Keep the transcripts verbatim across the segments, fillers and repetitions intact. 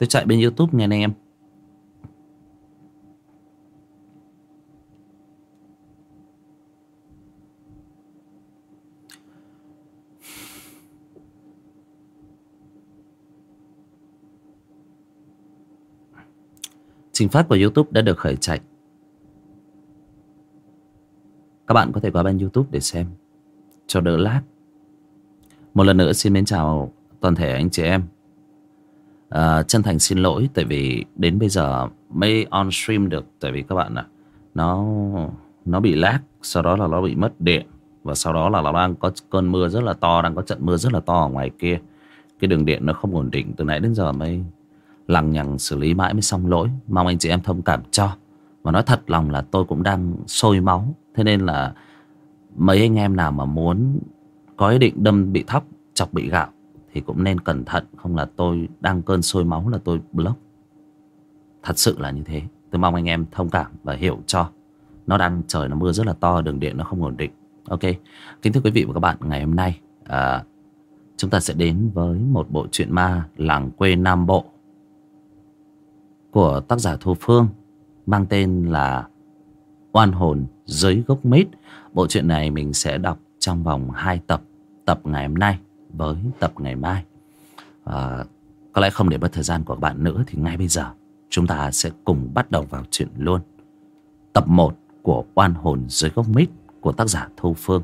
Tôi chạy bên YouTube nghe anh em. Trình phát của YouTube đã được khởi chạy. Các bạn có thể qua bên YouTube để xem cho đỡ lag. Một lần nữa xin mến chào toàn thể anh chị em. à, Chân thành xin lỗi tại vì đến bây giờ mới on stream được. Tại vì các bạn ạ, Nó Nó bị lag. Sau đó là nó bị mất điện. Và sau đó là nó đang có cơn mưa rất là to. Đang có trận mưa rất là to ở ngoài kia. Cái đường điện nó không ổn định. Từ nãy đến giờ mới lằng nhằng xử lý mãi mới xong lỗi. Mong anh chị em thông cảm cho. Và nói thật lòng là tôi cũng đang sôi máu. Thế nên là mấy anh em nào mà muốn có ý định đâm bị thóc, chọc bị gạo thì cũng nên cẩn thận. Không là tôi đang cơn sôi máu là tôi block. Thật sự là như thế. Tôi mong anh em thông cảm và hiểu cho. Nó đang trời nó mưa rất là to, đường điện nó không ổn định. Ok. Kính thưa quý vị và các bạn, ngày hôm nay à, chúng ta sẽ đến với một bộ truyện ma làng quê Nam Bộ của tác giả Thu Phương, mang tên là Oan hồn dưới gốc mít. Bộ truyện này mình sẽ đọc trong vòng hai tập. Tập ngày hôm nay với tập ngày mai. à, Có lẽ không để mất thời gian của các bạn nữa thì ngay bây giờ chúng ta sẽ cùng bắt đầu vào chuyện luôn. Tập một của Oan hồn dưới gốc mít của tác giả Thu Phương.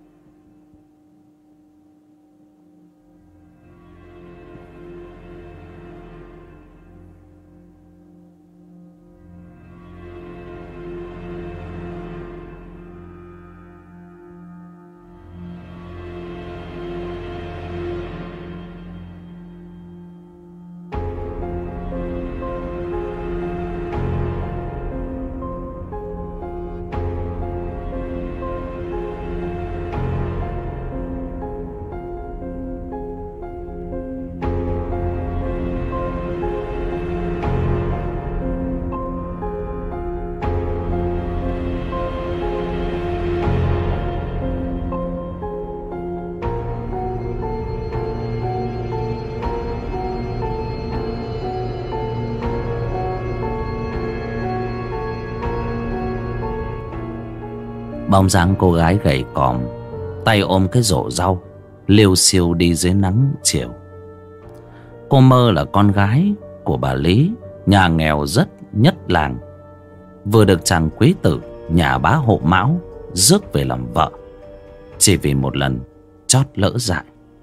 Bóng dáng cô gái gầy còm, tay ôm cái rổ rau, liêu xiêu đi dưới nắng chiều. Cô Mơ là con gái của bà Lý, nhà nghèo rất nhất làng. Vừa được chàng quý tử nhà bá hộ mão rước về làm vợ, chỉ vì một lần chót lỡ dại.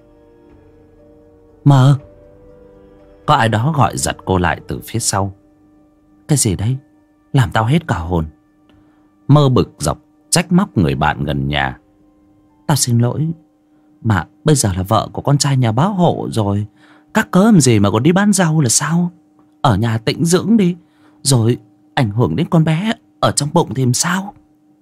Mơ! Có ai đó gọi giật cô lại từ phía sau. Cái gì đấy? Làm tao hết cả hồn. Mơ bực dọc trách móc người bạn gần nhà. Tao xin lỗi, mà bây giờ là vợ của con trai nhà bá hộ rồi. Các cớ làm gì mà còn đi bán rau là sao? Ở nhà tĩnh dưỡng đi, rồi ảnh hưởng đến con bé ở trong bụng thì làm sao?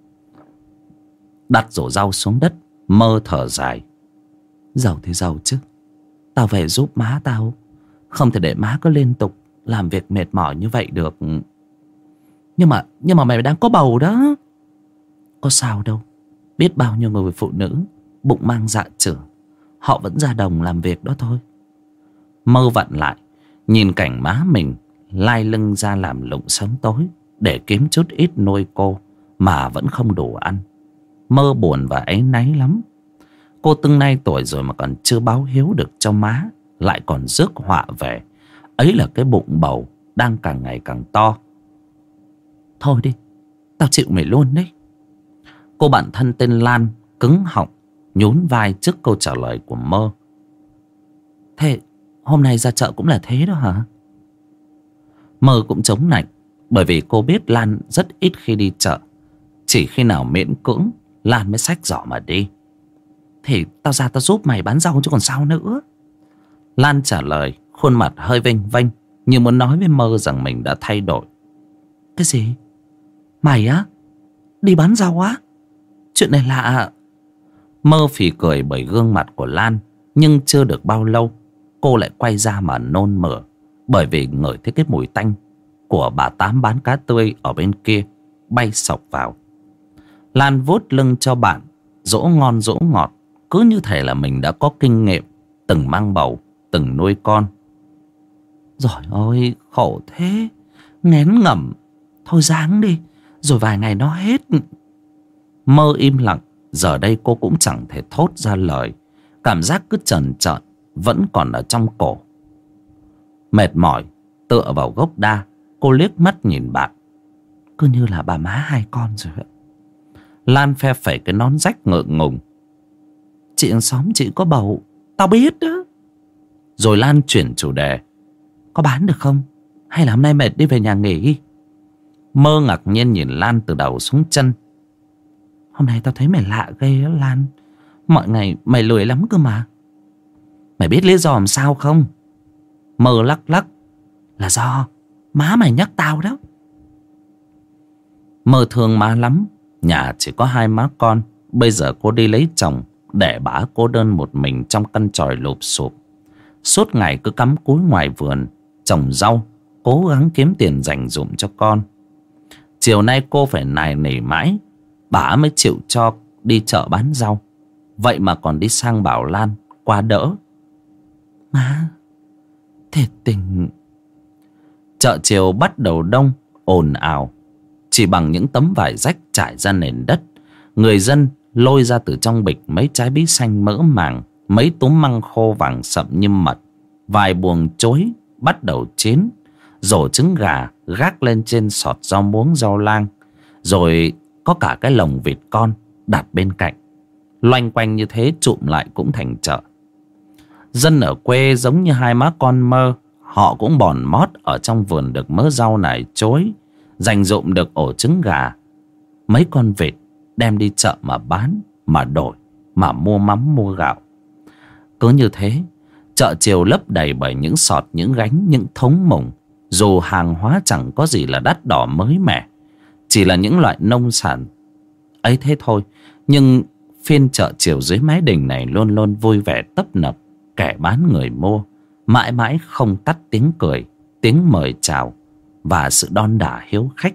Đặt rổ rau xuống đất, Mơ thở dài. Giàu thì giàu chứ, tao về giúp má tao. Không thể để má cứ liên tục làm việc mệt mỏi như vậy được. Nhưng mà Nhưng mà mày đang có bầu đó. Có sao đâu. Biết bao nhiêu người phụ nữ bụng mang dạ chửa, họ vẫn ra đồng làm việc đó thôi. Mơ vặn lại, nhìn cảnh má mình lai lưng ra làm lụng sớm tối để kiếm chút ít nuôi cô mà vẫn không đủ ăn. Mơ buồn và áy náy lắm. Cô từng nay tuổi rồi mà còn chưa báo hiếu được cho má, lại còn rước họa về. Ấy là cái bụng bầu đang càng ngày càng to. Thôi đi, tao chịu mày luôn đấy. Cô bạn thân tên Lan cứng họng, nhún vai trước câu trả lời của Mơ. Thế hôm nay ra chợ cũng là thế đó hả? Mơ cũng chống nạnh, bởi vì cô biết Lan rất ít khi đi chợ. Chỉ khi nào miễn cưỡng Lan mới xách giỏ mà đi. Thì tao ra tao giúp mày bán rau chứ còn sao nữa. Lan trả lời, khuôn mặt hơi vênh vênh, như muốn nói với Mơ rằng mình đã thay đổi. Cái gì? Mày á? Đi bán rau á? Chuyện này lạ. Mơ phì cười bởi gương mặt của Lan. Nhưng chưa được bao lâu, cô lại quay ra mà nôn mửa, bởi vì ngửi thấy cái mùi tanh của bà Tám bán cá tươi ở bên kia bay sộc vào. Lan vuốt lưng cho bạn, dỗ ngon dỗ ngọt, cứ như thể là mình đã có kinh nghiệm, từng mang bầu, từng nuôi con. Rồi ôi khổ thế. Nghén ngẩm. Thôi ráng đi, rồi vài ngày nó hết. Mơ im lặng. Giờ đây cô cũng chẳng thể thốt ra lời. Cảm giác cứ trần trợn vẫn còn ở trong cổ. Mệt mỏi tựa vào gốc đa, cô liếc mắt nhìn bạn. Cứ như là bà má hai con rồi vậy. Lan phe phẩy cái nón rách ngượng ngùng. Chị hàng xóm chị có bầu. Tao biết đó. Rồi Lan chuyển chủ đề. Có bán được không? Hay là hôm nay mệt đi về nhà nghỉ? Mơ ngạc nhiên nhìn Lan từ đầu xuống chân. Hôm nay tao thấy mày lạ ghê á Lan. Mọi ngày mày lười lắm cơ mà. Mày biết lý do làm sao không? Mơ lắc lắc. Là do má mày nhắc tao đó. Mơ thương má lắm. Nhà chỉ có hai má con. Bây giờ cô đi lấy chồng, để bả cô đơn một mình trong căn chòi lụp xụp. Suốt ngày cứ cắm cúi ngoài vườn trồng rau, cố gắng kiếm tiền dành dụm cho con. Chiều nay cô phải nài nỉ mãi, bả mới chịu cho đi chợ bán rau. Vậy mà còn đi sang bảo Lan qua đỡ. Má, thiệt tình. Chợ chiều bắt đầu đông, ồn ào. Chỉ bằng những tấm vải rách trải ra nền đất, người dân lôi ra từ trong bịch mấy trái bí xanh mỡ màng, mấy túm măng khô vàng sậm như mật, vài buồng chuối bắt đầu chín, rổ trứng gà gác lên trên sọt rau muống rau lang, rồi có cả cái lồng vịt con đặt bên cạnh. Loanh quanh như thế trụm lại cũng thành chợ. Dân ở quê giống như hai má con Mơ, họ cũng bòn mót ở trong vườn được mớ rau này chuối, dành dụm được ổ trứng gà, mấy con vịt, đem đi chợ mà bán, mà đổi, mà mua mắm mua gạo. Cứ như thế, chợ chiều lấp đầy bởi những sọt, những gánh, những thúng mùng. Dù hàng hóa chẳng có gì là đắt đỏ mới mẻ, chỉ là những loại nông sản ấy thế thôi, nhưng phiên chợ chiều dưới mái đình này luôn luôn vui vẻ tấp nập. Kẻ bán người mua, mãi mãi không tắt tiếng cười, tiếng mời chào và sự đon đả hiếu khách.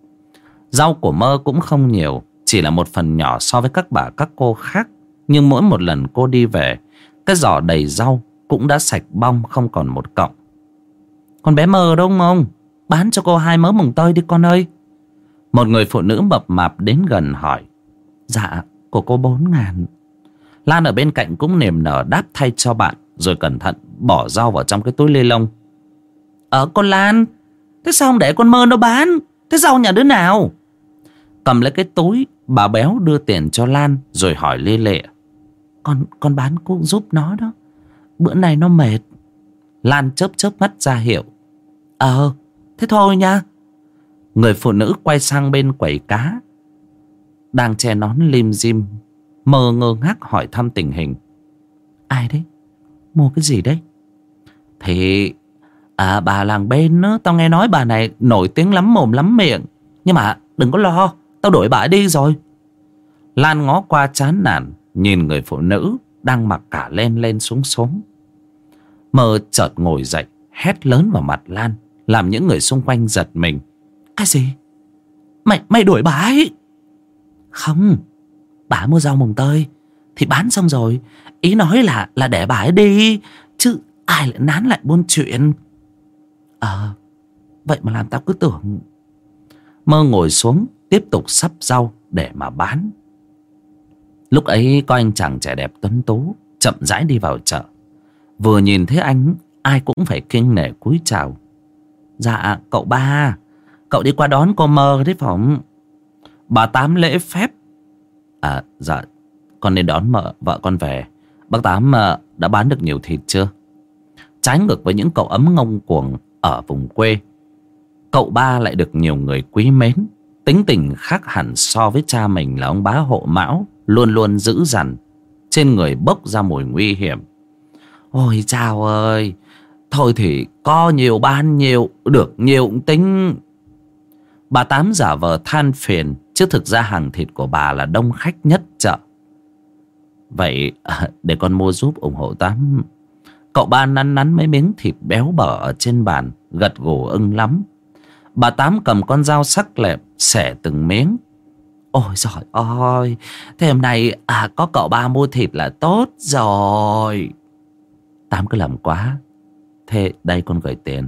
Rau của Mơ cũng không nhiều, chỉ là một phần nhỏ so với các bà các cô khác. Nhưng mỗi một lần cô đi về, cái giỏ đầy rau cũng đã sạch bong, không còn một cọng. Con bé Mơ đâu không? Bán cho cô hai mớ mồng tơi đi con ơi. Một người phụ nữ mập mạp đến gần hỏi. Dạ, của cô bốn ngàn. Lan ở bên cạnh cũng niềm nở đáp thay cho bạn, rồi cẩn thận bỏ rau vào trong cái túi lê lông. Ờ con Lan, thế sao không để con Mơ nó bán? Thế rau nhà đứa nào? Cầm lấy cái túi, bà béo đưa tiền cho Lan rồi hỏi lê lệ. Con con bán cũng giúp nó đó. Bữa nay nó mệt. Lan chớp chớp mắt ra hiệu. Ờ, thế thôi nha. Người phụ nữ quay sang bên quầy cá, đang che nón lim dim, Mơ ngơ ngác hỏi thăm tình hình. Ai đấy? Mua cái gì đấy? Thì à, bà làng bên đó, tao nghe nói bà này nổi tiếng lắm mồm lắm miệng. Nhưng mà đừng có lo, tao đổi bà đi rồi. Lan ngó qua chán nản, nhìn người phụ nữ đang mặc cả lên lên xuống xuống. Mơ chợt ngồi dậy, hét lớn vào mặt Lan, làm những người xung quanh giật mình. Cái gì? Mày mày đuổi bà ấy? Không, bà mua rau mồng tơi thì bán xong rồi. Ý nói là là để bà ấy đi, chứ ai lại nán lại buôn chuyện. Ờ, vậy mà làm tao cứ tưởng. Mơ ngồi xuống tiếp tục sắp rau để mà bán. Lúc ấy có anh chàng trẻ đẹp tuấn tú chậm rãi đi vào chợ. Vừa nhìn thấy anh, ai cũng phải kinh nể cúi chào. Dạ cậu ba, cậu đi qua đón cô Mơ đấy phải không? Bà Tám lễ phép. À dạ, con nên đón mợ vợ con về. Bác Tám đã bán được nhiều thịt chưa? Trái ngược với những cậu ấm ngông cuồng ở vùng quê, cậu ba lại được nhiều người quý mến. Tính tình khác hẳn so với cha mình là ông bá hộ mão, luôn luôn dữ dằn, trên người bốc ra mùi nguy hiểm. Ôi chào ơi, thôi thì có nhiều bán nhiều, được nhiều cũng tính. Bà Tám giả vờ than phiền, chứ thực ra hàng thịt của bà là đông khách nhất chợ. Vậy để con mua giúp ủng hộ Tám. Cậu ba nắn nắn mấy miếng thịt béo bở ở trên bàn, gật gù ưng lắm. Bà Tám cầm con dao sắc lẹm xẻ từng miếng. Ôi giời ơi, thế hôm nay à, có cậu ba mua thịt là tốt rồi. Tám cứ làm quá. Thế đây con gửi tiền,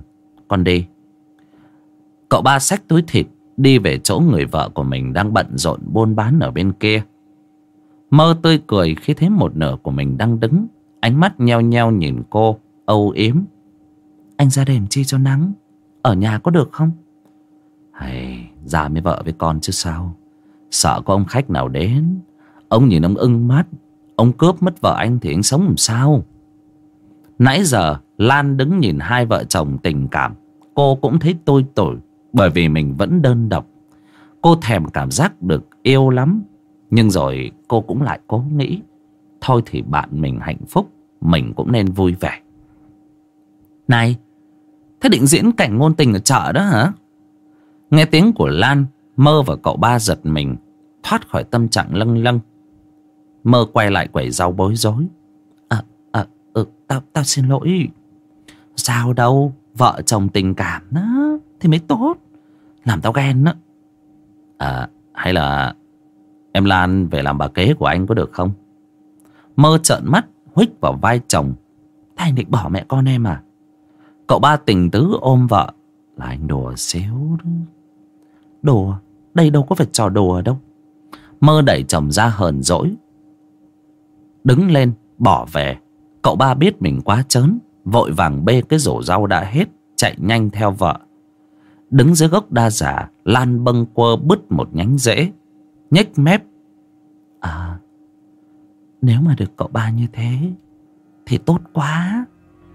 con đi. Cậu ba xách túi thịt đi về chỗ người vợ của mình đang bận rộn buôn bán ở bên kia. Mơ tươi cười khi thấy một nửa của mình đang đứng, ánh mắt nheo nheo nhìn cô, âu yếm. Anh ra đêm chi cho nắng, ở nhà có được không? Hay, ra với vợ với con chứ sao. Sợ có ông khách nào đến, ông nhìn ông ưng mắt, ông cướp mất vợ anh thì anh sống làm sao? Nãy giờ Lan đứng nhìn hai vợ chồng tình cảm, cô cũng thấy tôi tủi, bởi vì mình vẫn đơn độc. Cô thèm cảm giác được yêu lắm. Nhưng rồi cô cũng lại cố nghĩ, thôi thì bạn mình hạnh phúc, mình cũng nên vui vẻ. Này, thế định diễn cảnh ngôn tình ở chợ đó hả? Nghe tiếng của Lan, Mơ và cậu ba giật mình, thoát khỏi tâm trạng lâng lâng. Mơ quay lại quẩy rau bối rối. À, à, ừ, tao, tao xin lỗi. Sao đâu, vợ chồng tình cảm đó thì mới tốt, làm tao ghen đó. À, hay là em Lan về làm bà kế của anh có được không? Mơ trợn mắt huých vào vai chồng. Thế anh định bỏ mẹ con em à? Cậu ba tình tứ ôm vợ. Là anh đùa xéo đó. Đùa? Đây đâu có phải trò đùa đâu. Mơ đẩy chồng ra hờn dỗi, đứng lên bỏ về. Cậu ba biết mình quá trớn, vội vàng bê cái rổ rau đã hết, chạy nhanh theo vợ. Đứng dưới gốc đa giả, Lan bâng quơ bứt một nhánh rễ, nhếch mép. À, nếu mà được cậu ba như thế thì tốt quá.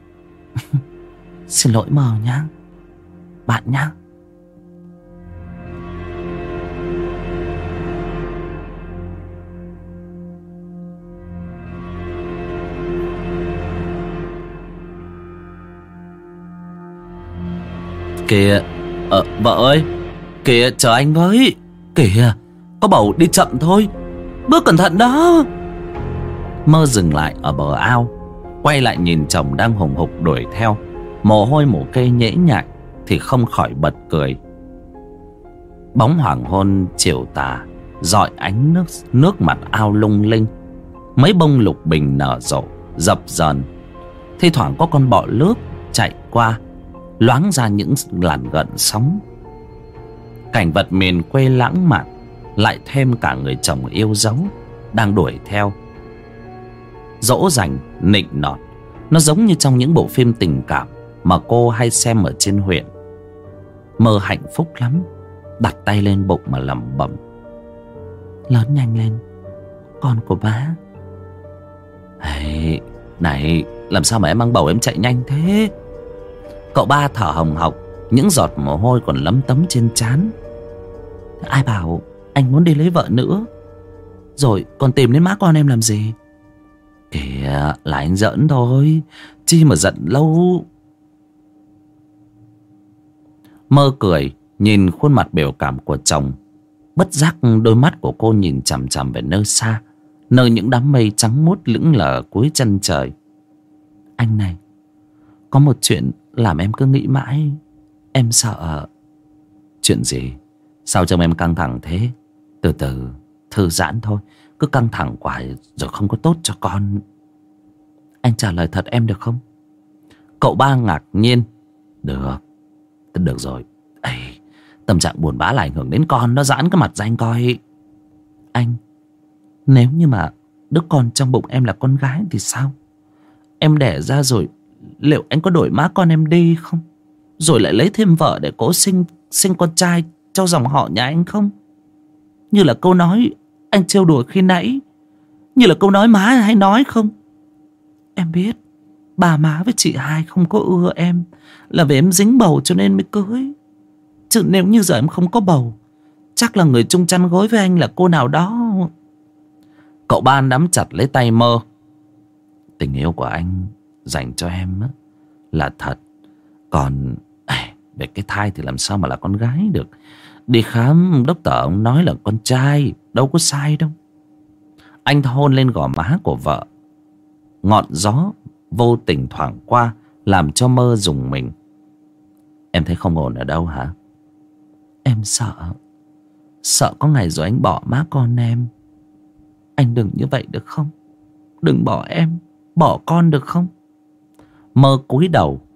Xin lỗi Mờ nhá, bạn nhá. Kìa, ờ, vợ ơi, kìa chờ anh với. Kìa, có bầu đi chậm thôi, bước cẩn thận đó. Mơ dừng lại ở bờ ao, quay lại nhìn chồng đang hùng hục đuổi theo, mồ hôi mồ kê nhễ nhại, thì không khỏi bật cười. Bóng hoàng hôn chiều tà rọi ánh nước nước mặt ao lung linh. Mấy bông lục bình nở rộ dập dờn, thi thoảng có con bọ lướt chạy qua, loáng ra những làn gợn sóng. Cảnh vật miền quê lãng mạn, lại thêm cả người chồng yêu dấu đang đuổi theo. Dỗ dành, nịnh nọt, nó giống như trong những bộ phim tình cảm mà cô hay xem ở trên huyện. Mơ hạnh phúc lắm, đặt tay lên bụng mà lẩm bẩm. Lớn nhanh lên, con của bá. Hey, này, làm sao mà em mang bầu em chạy nhanh thế? Cậu ba thở hồng hộc, những giọt mồ hôi còn lấm tấm trên trán. Ai bảo anh muốn đi lấy vợ nữa, rồi còn tìm đến má con em làm gì? Kìa, là anh giỡn thôi, chi mà giận lâu. Mơ cười nhìn khuôn mặt biểu cảm của chồng. Bất giác đôi mắt của cô nhìn chằm chằm về nơi xa, nơi những đám mây trắng muốt lững lờ cuối chân trời. Anh này, có một chuyện làm em cứ nghĩ mãi. Em sợ. Chuyện gì? Sao trông em căng thẳng thế? Từ từ, thư giãn thôi. Cứ căng thẳng quá rồi không có tốt cho con. Anh trả lời thật em được không? Cậu ba ngạc nhiên. Được, được rồi. Ê, tâm trạng buồn bã là ảnh hưởng đến con. Nó giãn cái mặt ra anh coi. Anh, nếu như mà đứa con trong bụng em là con gái thì sao? Em đẻ ra rồi, liệu anh có đổi má con em đi không? Rồi lại lấy thêm vợ để cố sinh sinh con trai cho dòng họ nhà anh không? Như là câu nói anh trêu đùa khi nãy, như là câu nói má hay nói không? Em biết bà má với chị hai không có ưa em là vì em dính bầu cho nên mới cưới. Chứ nếu như giờ em không có bầu, chắc là người chung chăn gối với anh là cô nào đó. Cậu ba nắm chặt lấy tay Mơ. Tình yêu của anh dành cho em á, là thật. Còn về cái thai thì làm sao mà là con gái được. Đi khám doctor ông nói là con trai, đâu có sai đâu. Anh hôn lên gò má của vợ. Ngọn gió vô tình thoảng qua làm cho Mơ rùng mình. Em thấy không ổn ở đâu hả? Em sợ. Sợ có ngày rồi anh bỏ má con em. Anh đừng như vậy được không? Đừng bỏ em, bỏ con được không? Mơ cúi đầu,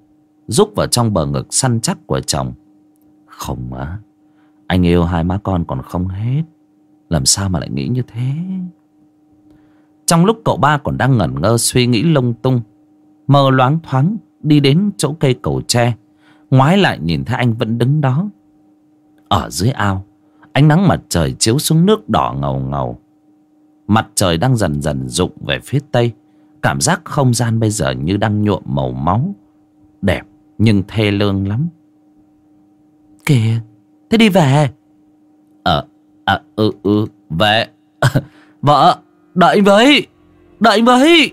rúc vào trong bờ ngực săn chắc của chồng. Không á, anh yêu hai má con còn không hết. Làm sao mà lại nghĩ như thế? Trong lúc cậu ba còn đang ngẩn ngơ suy nghĩ lung tung, Mơ loáng thoáng đi đến chỗ cây cầu tre, ngoái lại nhìn thấy anh vẫn đứng đó. Ở dưới ao, ánh nắng mặt trời chiếu xuống nước đỏ ngầu ngầu. Mặt trời đang dần dần rụng về phía tây. Cảm giác không gian bây giờ như đang nhuộm màu máu. Đẹp nhưng thê lương lắm. Kìa, thế đi về. Ờ, à, ừ, ừ, về. Vợ, đợi anh với. Đợi anh với.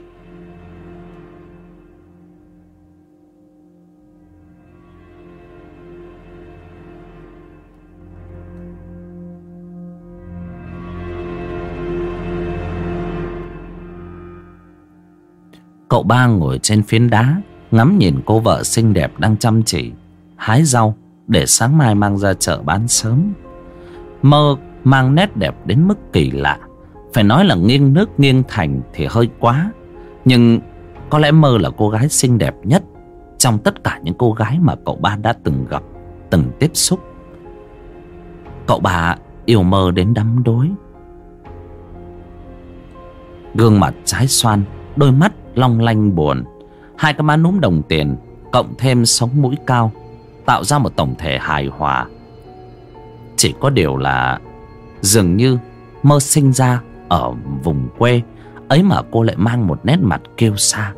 Cậu ba ngồi trên phiến đá, ngắm nhìn cô vợ xinh đẹp đang chăm chỉ hái rau để sáng mai mang ra chợ bán sớm. Mơ mang nét đẹp đến mức kỳ lạ. Phải nói là nghiêng nước nghiêng thành thì hơi quá, nhưng có lẽ Mơ là cô gái xinh đẹp nhất trong tất cả những cô gái mà cậu ba đã từng gặp, từng tiếp xúc. Cậu ba yêu Mơ đến đắm đuối. Gương mặt trái xoan, đôi mắt long lanh buồn, hai cái má núm đồng tiền cộng thêm sống mũi cao, tạo ra một tổng thể hài hòa. Chỉ có điều là dường như Mơ sinh ra ở vùng quê ấy mà cô lại mang một nét mặt kiêu sa,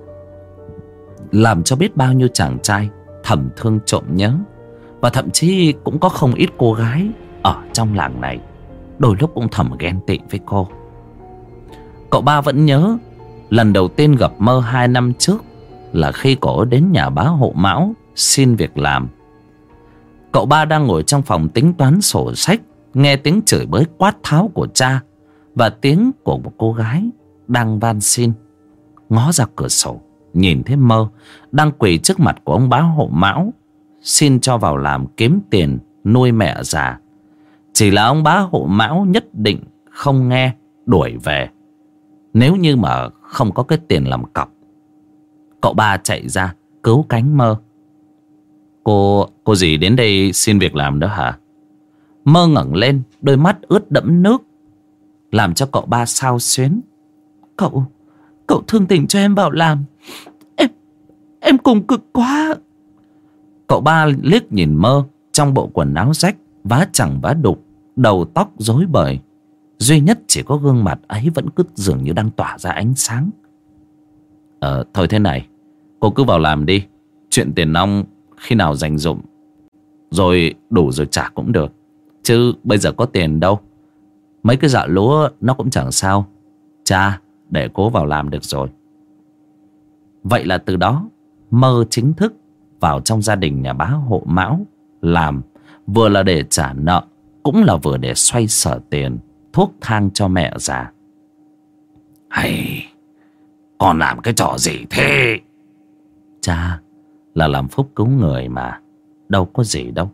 làm cho biết bao nhiêu chàng trai thầm thương trộm nhớ. Và thậm chí cũng có không ít cô gái ở trong làng này đôi lúc cũng thầm ghen tị với cô. Cậu ba vẫn nhớ lần đầu tiên gặp Mơ hai năm trước là khi cô đến nhà bá hộ Mão xin việc làm. Cậu ba đang ngồi trong phòng tính toán sổ sách, nghe tiếng chửi bới quát tháo của cha và tiếng của một cô gái đang van xin. Ngó ra cửa sổ, nhìn thấy Mơ đang quỳ trước mặt của ông bá hộ Mão, xin cho vào làm kiếm tiền nuôi mẹ già. Chỉ là ông bá hộ Mão nhất định không nghe, đuổi về nếu như mà không có cái tiền làm cọc. Cậu ba chạy ra cứu cánh Mơ. Cô, cô dì đến đây xin việc làm đó hả? Mơ ngẩng lên, đôi mắt ướt đẫm nước, làm cho cậu ba xao xuyến. Cậu, cậu thương tình cho em vào làm. Em, em cùng cực quá. Cậu ba liếc nhìn Mơ trong bộ quần áo rách, vá chẳng vá đục, đầu tóc rối bời. Duy nhất chỉ có gương mặt ấy vẫn cứ dường như đang tỏa ra ánh sáng. Ờ, thôi thế này, cô cứ vào làm đi. Chuyện tiền nong khi nào dành dụm rồi đủ rồi trả cũng được. Chứ bây giờ có tiền đâu. Mấy cái dạ lúa nó cũng chẳng sao. Cha, để cố vào làm được rồi. Vậy là từ đó Mơ chính thức vào trong gia đình nhà bá hộ Mão làm, vừa là để trả nợ, cũng là vừa để xoay sở tiền thuốc thang cho mẹ già. Hay, con làm cái trò gì thế? Cha, là làm phúc cứu người mà, đâu có gì đâu.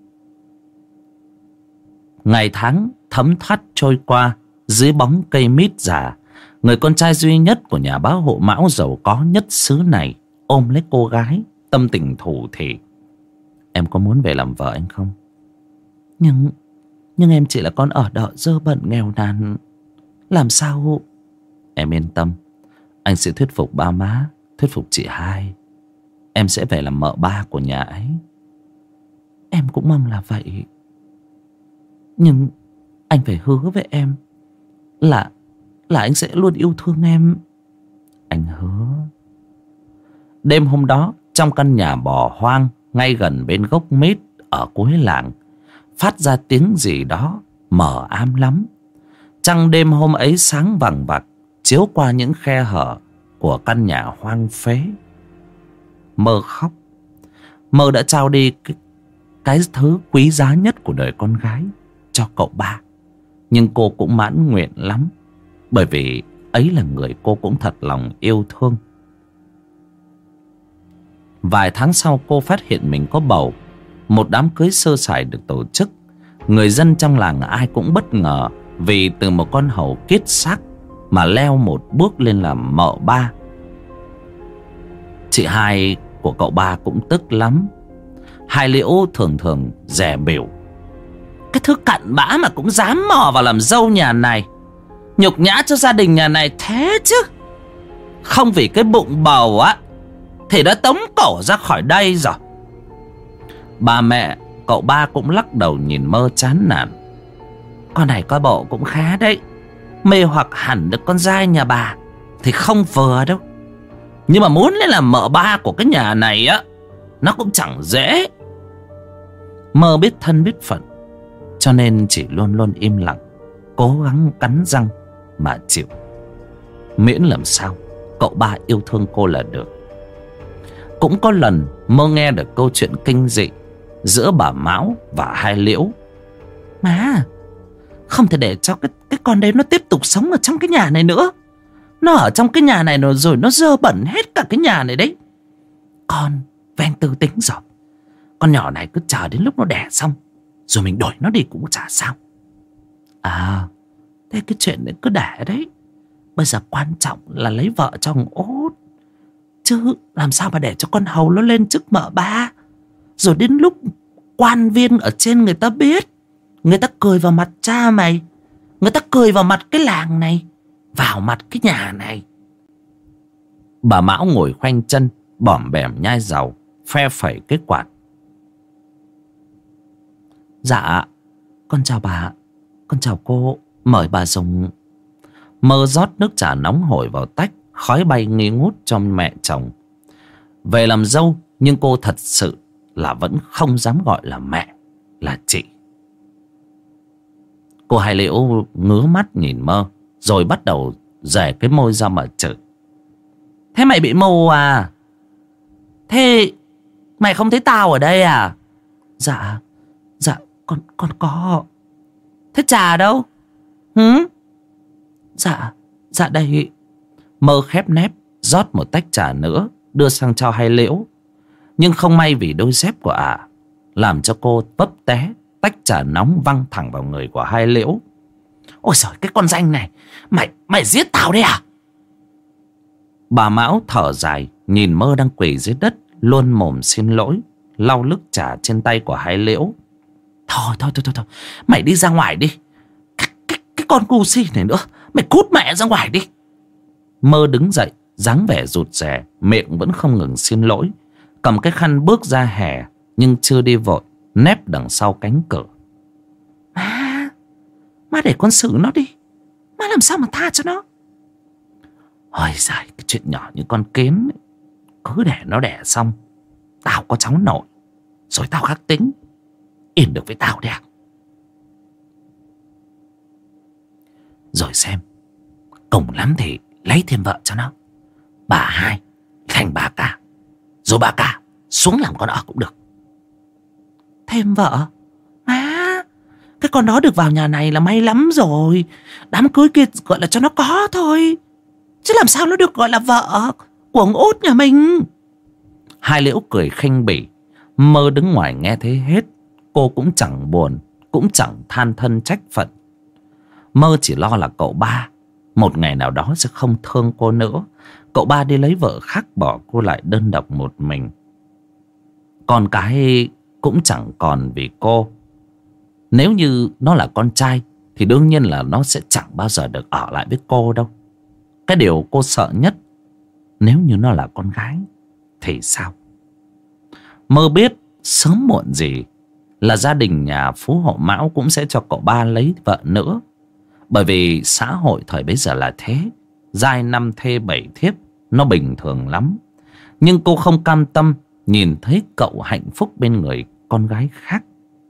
Ngày tháng thấm thoát trôi qua dưới bóng cây mít già. Người con trai duy nhất của nhà bá hộ Mão giàu có nhất xứ này ôm lấy cô gái, tâm tình thủ thỉ. Em có muốn về làm vợ anh không? Nhưng Nhưng em chỉ là con ở đợ dơ bẩn nghèo nàn. Làm sao? Em yên tâm, anh sẽ thuyết phục ba má, thuyết phục chị hai. Em sẽ về làm mợ ba của nhà ấy. Em cũng mong là vậy. Nhưng anh phải hứa với em Là Là anh sẽ luôn yêu thương em. Anh hứa. Đêm hôm đó, trong căn nhà bò hoang ngay gần bên gốc mít ở cuối làng, phát ra tiếng gì đó mờ ám lắm. Trăng đêm hôm ấy sáng vằng vặc, chiếu qua những khe hở của căn nhà hoang phế. Mơ khóc. Mơ đã trao đi cái, cái thứ quý giá nhất của đời con gái cho cậu ba. Nhưng cô cũng mãn nguyện lắm, bởi vì ấy là người cô cũng thật lòng yêu thương. Vài tháng sau, cô phát hiện mình có bầu. Một đám cưới sơ sài được tổ chức. Người dân trong làng ai cũng bất ngờ, vì từ một con hầu kiết xác mà leo một bước lên làm mợ ba. Chị hai của cậu ba cũng tức lắm. Hai Liễu thường thường dè bỉu: cái thứ cặn bã mà cũng dám mò vào làm dâu nhà này, nhục nhã cho gia đình nhà này thế chứ. Không vì cái bụng bầu á thì đã tống cổ ra khỏi đây rồi. Bà mẹ cậu ba cũng lắc đầu nhìn Mơ chán nản: con này coi bộ cũng khá đấy, mê hoặc hẳn được con trai nhà bà thì không vừa đâu. Nhưng mà muốn lên làm mợ ba của cái nhà này á, nó cũng chẳng dễ. Mơ biết thân biết phận, cho nên chỉ luôn luôn im lặng, cố gắng cắn răng mà chịu. Miễn làm sao cậu ba yêu thương cô là được. Cũng có lần Mơ nghe được câu chuyện kinh dị giữa bà Mão và hai Liễu. Má, không thể để cho cái, cái con đấy nó tiếp tục sống ở trong cái nhà này nữa. Nó ở trong cái nhà này rồi nó dơ bẩn hết cả cái nhà này đấy. Con ven tư tính rồi, con nhỏ này cứ chờ đến lúc nó đẻ xong rồi mình đuổi nó đi cũng chả sao. À, thế cái chuyện đấy cứ để đấy. Bây giờ quan trọng là lấy vợ cho thằng Út, chứ làm sao mà để cho con hầu nó lên chức mợ ba, rồi đến lúc quan viên ở trên người ta biết, người ta cười vào mặt cha mày, người ta cười vào mặt cái làng này, vào mặt cái nhà này. Bà Mão ngồi khoanh chân, bỏm bẻm nhai dầu, phe phẩy cái quạt. Dạ, con chào bà, con chào cô, mời bà dùng. Mơ rót nước trà nóng hổi vào tách, khói bay nghi ngút trong mẹ chồng. Về làm dâu, nhưng cô thật sự là vẫn không dám gọi là mẹ, là chị. Cô Hai Liễu ngứa mắt nhìn Mơ, rồi bắt đầu rẻ cái môi ra mà chửi: thế mày bị mù à? Thế mày không thấy tao ở đây à? Dạ, dạ con con có. Thế trà đâu? Hứ? Dạ, dạ đây. Mơ khép nép rót một tách trà nữa, đưa sang cho Hai Liễu. Nhưng không may vì đôi dép của ả à, làm cho cô vấp té, tách trà nóng văng thẳng vào người của Hai Liễu. Ôi giời, cái con danh này, Mày mày giết tao đấy à? Bà Mão thở dài nhìn Mơ đang quỳ dưới đất, luôn mồm xin lỗi, lau nước trà trên tay của Hai Liễu. Thôi thôi thôi thôi, thôi. Mày đi ra ngoài đi. Cái, cái, cái con cu si này nữa, mày cút mẹ ra ngoài đi. Mơ đứng dậy, dáng vẻ rụt rè, miệng vẫn không ngừng xin lỗi, cầm cái khăn bước ra hè, nhưng chưa đi vội, nép đằng sau cánh cửa. Má, má để con xử nó đi, má làm sao mà tha cho nó. Ôi giời, cái chuyện nhỏ như con kiến ấy, cứ để nó đẻ xong, tao có cháu nội, rồi tao khắc tính, yên được với tao đấy à? Rồi xem, cùng lắm thì lấy thêm vợ cho nó. Bà hai thành bà cả, rồi bà cả xuống làm con ở cũng được. Thêm vợ? Má, cái con đó được vào nhà này là may lắm rồi. Đám cưới kia gọi là cho nó có thôi, chứ làm sao nó được gọi là vợ của ông Út nhà mình. Hai Liễu cười khinh bỉ. Mơ đứng ngoài nghe thấy hết, cô cũng chẳng buồn, cũng chẳng than thân trách phận. Mơ chỉ lo là cậu ba một ngày nào đó sẽ không thương cô nữa. Cậu ba đi lấy vợ khác, bỏ cô lại đơn độc một mình. Con cái cũng chẳng còn vì cô. Nếu như nó là con trai thì đương nhiên là nó sẽ chẳng bao giờ được ở lại với cô đâu. Cái điều cô sợ nhất, nếu như nó là con gái thì sao? Mơ biết sớm muộn gì là gia đình nhà phú hộ Mão cũng sẽ cho cậu ba lấy vợ nữa. Bởi vì xã hội thời bấy giờ là thế, giai năm thê bảy thiếp, nó bình thường lắm. Nhưng cô không cam tâm nhìn thấy cậu hạnh phúc bên người con gái khác.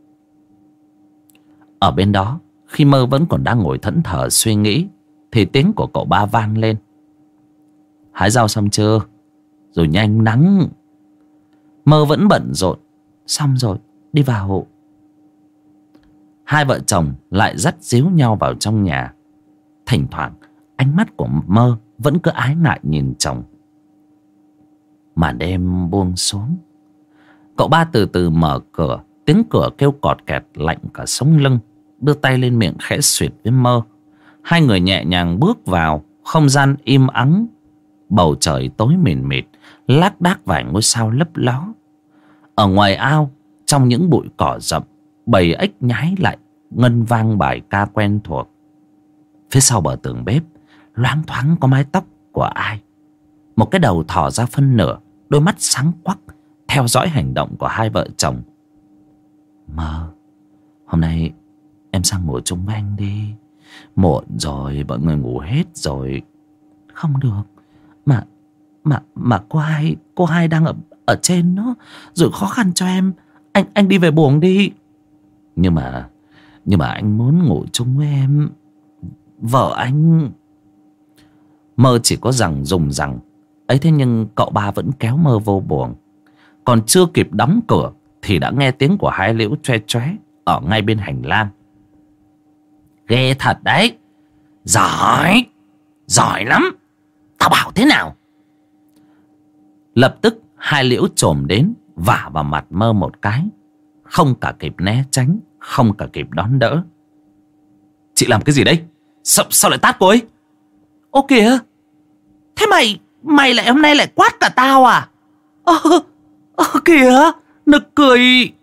Ở bên đó, khi Mơ vẫn còn đang ngồi thẫn thờ suy nghĩ, thì tiếng của cậu ba vang lên: hái rau xong chưa? Rồi nhanh nắng. Mơ vẫn bận rộn: xong rồi, đi vào. Hai vợ chồng lại dắt díu nhau vào trong nhà. Thỉnh thoảng ánh mắt của Mơ vẫn cứ ái ngại nhìn chồng. Màn đêm buông xuống, cậu ba từ từ mở cửa. Tiếng cửa kêu cọt kẹt lạnh cả sống lưng. Đưa tay lên miệng khẽ suyệt với Mơ. Hai người nhẹ nhàng bước vào. Không gian im ắng, bầu trời tối mịt mịt. lác đác vài ngôi sao lấp ló. Ở ngoài ao, trong những bụi cỏ rậm, bầy ếch nhái lại ngân vang bài ca quen thuộc. Phía sau bờ tường bếp, loáng thoáng có mái tóc của ai. Một cái đầu thò ra phân nửa, đôi mắt sáng quắc theo dõi hành động của hai vợ chồng. Mơ, hôm nay em sang ngủ chung với anh đi. Muộn rồi, mọi người ngủ hết rồi. Không được. Mà Mà mà cô hai Cô hai đang ở ở trên đó, rồi khó khăn cho em. Anh anh đi về buồng đi. Nhưng mà Nhưng mà anh muốn ngủ chung với em. Vợ anh. Mơ chỉ có rằng dùng rằng ấy, thế nhưng cậu ba vẫn kéo Mơ vô buồng. Còn chưa kịp đóng cửa thì đã nghe tiếng của hai Liễu choe choé ở ngay bên hành lang. Ghê thật đấy. Giỏi. Giỏi lắm. Tao bảo thế nào. Lập tức hai Liễu chồm đến vả vào mặt Mơ một cái. Không cả kịp né tránh, không cả kịp đón đỡ. Chị làm cái gì đấy? Sao, sao lại tát cô ấy? Ô kìa. Thế mày Mày lại hôm nay lại quát cả tao à? Ơ Ơ kìa. Nực cười.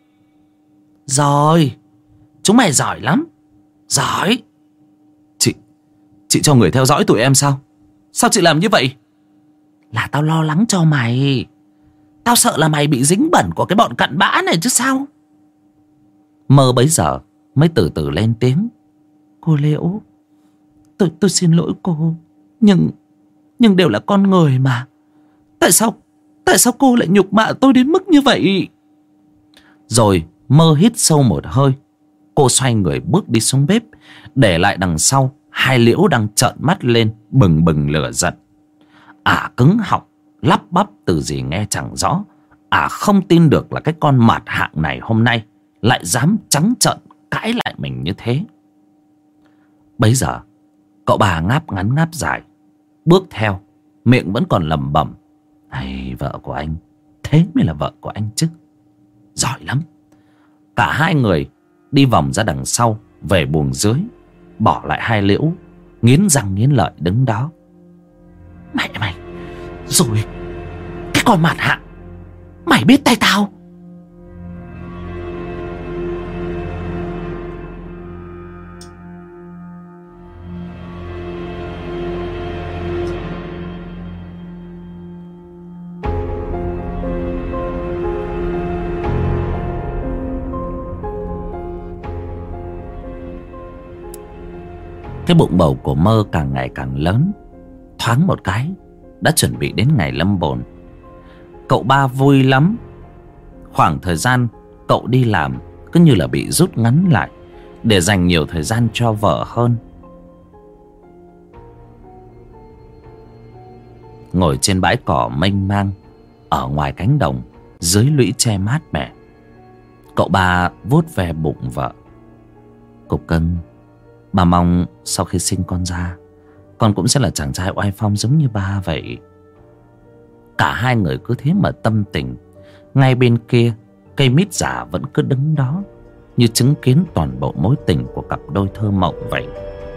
Rồi. Chúng mày giỏi lắm. Giỏi. Chị Chị cho người theo dõi tụi em sao? Sao chị làm như vậy? Là tao lo lắng cho mày. Tao sợ là mày bị dính bẩn của cái bọn cặn bã này chứ sao. Mơ bấy giờ mới từ từ lên tiếng. Cô Liễu, Tôi tôi xin lỗi cô. Nhưng Nhưng đều là con người mà. Tại sao Tại sao cô lại nhục mạ tôi đến mức như vậy? Rồi Mơ hít sâu một hơi. Cô xoay người bước đi xuống bếp, để lại đằng sau hai Liễu đang trợn mắt lên bừng bừng lửa giận. Ả cứng họng, lắp bắp từ gì nghe chẳng rõ. Ả không tin được là cái con mạt hạng này hôm nay lại dám trắng trợn cãi lại mình như thế. Bấy giờ cậu bà ngáp ngắn ngáp dài, bước theo, miệng vẫn còn lẩm bẩm. Hay, vợ của anh, thế mới là vợ của anh chứ. Giỏi lắm. Cả hai người đi vòng ra đằng sau, về buồng dưới, bỏ lại hai Liễu nghiến răng nghiến lợi đứng đó. Mày mày Rồi. Cái con mạt hạng, mày biết tay tao. Cái bụng bầu của Mơ càng ngày càng lớn. Thoáng một cái đã chuẩn bị đến ngày lâm bồn. Cậu ba vui lắm. Khoảng thời gian cậu đi làm cứ như là bị rút ngắn lại, để dành nhiều thời gian cho vợ hơn. Ngồi trên bãi cỏ mênh mang ở ngoài cánh đồng, dưới lũy tre mát mẻ, cậu ba vuốt ve bụng vợ. Cục cưng, bà mong sau khi sinh con ra, con cũng sẽ là chàng trai oai phong giống như ba vậy. Cả hai người cứ thế mà tâm tình. Ngay bên kia, cây mít già vẫn cứ đứng đó, như chứng kiến toàn bộ mối tình của cặp đôi thơ mộng vậy.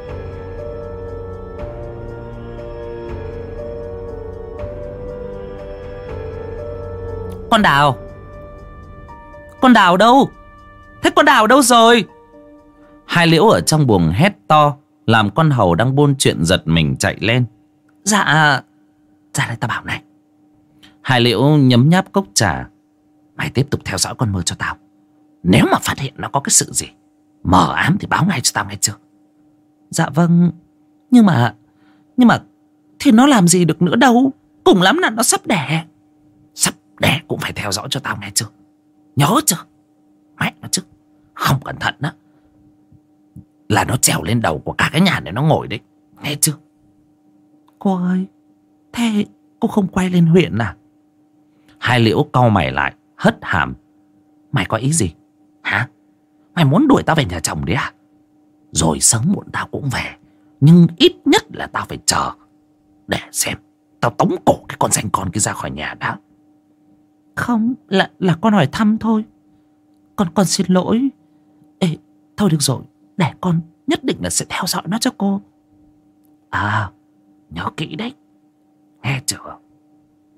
Con Đào. Con Đào đâu? Thế con Đào đâu rồi? Hai Liễu ở trong buồng hét to, làm con hầu đang buôn chuyện giật mình chạy lên. Dạ. Ra đây tao bảo này. Hai Liễu nhấm nháp cốc trà. Mày tiếp tục theo dõi con Mơ cho tao. Nếu mà phát hiện nó có cái sự gì mờ ám thì báo ngay cho tao nghe chưa? Dạ vâng. Nhưng mà Nhưng mà thì nó làm gì được nữa đâu. Cùng lắm là nó sắp đẻ. Sắp đẻ cũng phải theo dõi cho tao nghe chưa? Nhớ chưa? Mẹ nó chứ. Không cẩn thận đó là nó trèo lên đầu của cả cái nhà này nó ngồi đấy. Nghe chưa? Cô ơi, thế cô không quay lên huyện à? Hai Liễu cau mày lại, hất hàm. Mày có ý gì? Hả? Mày muốn đuổi tao về nhà chồng đấy à? Rồi sớm muộn tao cũng về. Nhưng ít nhất là tao phải chờ để xem tao tống cổ cái con danh con kia ra khỏi nhà đã. Không, là là con hỏi thăm thôi. Con con xin lỗi. Ê, thôi được rồi, để con nhất định là sẽ theo dõi nó cho cô. À, nhớ kỹ đấy. Nghe chưa?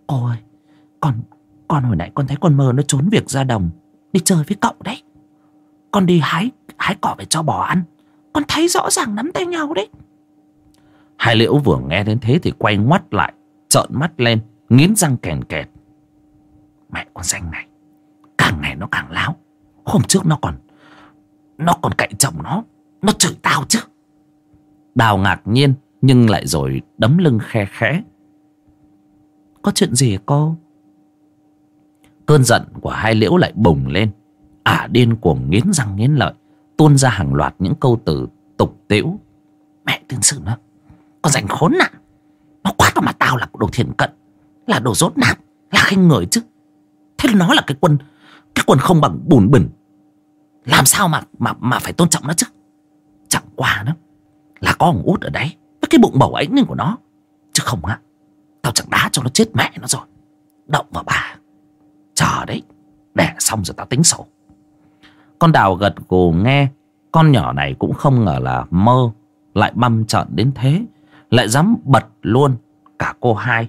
Cô ơi, Con Con hồi nãy con thấy con Mơ nó trốn việc ra đồng đi chơi với cậu đấy. Con đi hái Hái cỏ về cho bò ăn. Con thấy rõ ràng nắm tay nhau đấy. Hai Liễu vừa nghe đến thế thì quay ngoắt lại, trợn mắt lên, nghiến răng kèn kẹt. Mẹ con danh này, càng ngày nó càng láo. Hôm trước nó còn Nó còn cậy chồng nó Nó chửi tao chứ. Đào ngạc nhiên nhưng lại rồi đấm lưng khe khẽ. Có chuyện gì cô? Cơn giận của Hai Liễu lại bùng lên. Ả điên cuồng nghiến răng nghiến lợi, tuôn ra hàng loạt những câu từ tục tĩu. Mẹ tiên sử nó, con rảnh khốn nạn. Nó quát vào mặt tao là đồ thiền cận, là đồ dốt nát, là khinh người chứ. Thế nó là cái quân Cái quân không bằng bùn bẩn. Làm sao mà mà mà phải tôn trọng nó chứ. Chẳng qua nó là có thằng út ở đấy với cái bụng bầu ấy của nó, chứ không á tao chẳng đá cho nó chết mẹ nó rồi. Động vào bà, chờ đấy, đẻ xong rồi tao tính sổ. Con Đào gật gù nghe. Con nhỏ này cũng không ngờ là Mơ lại băm trợn đến thế, lại dám bật luôn cả cô Hai.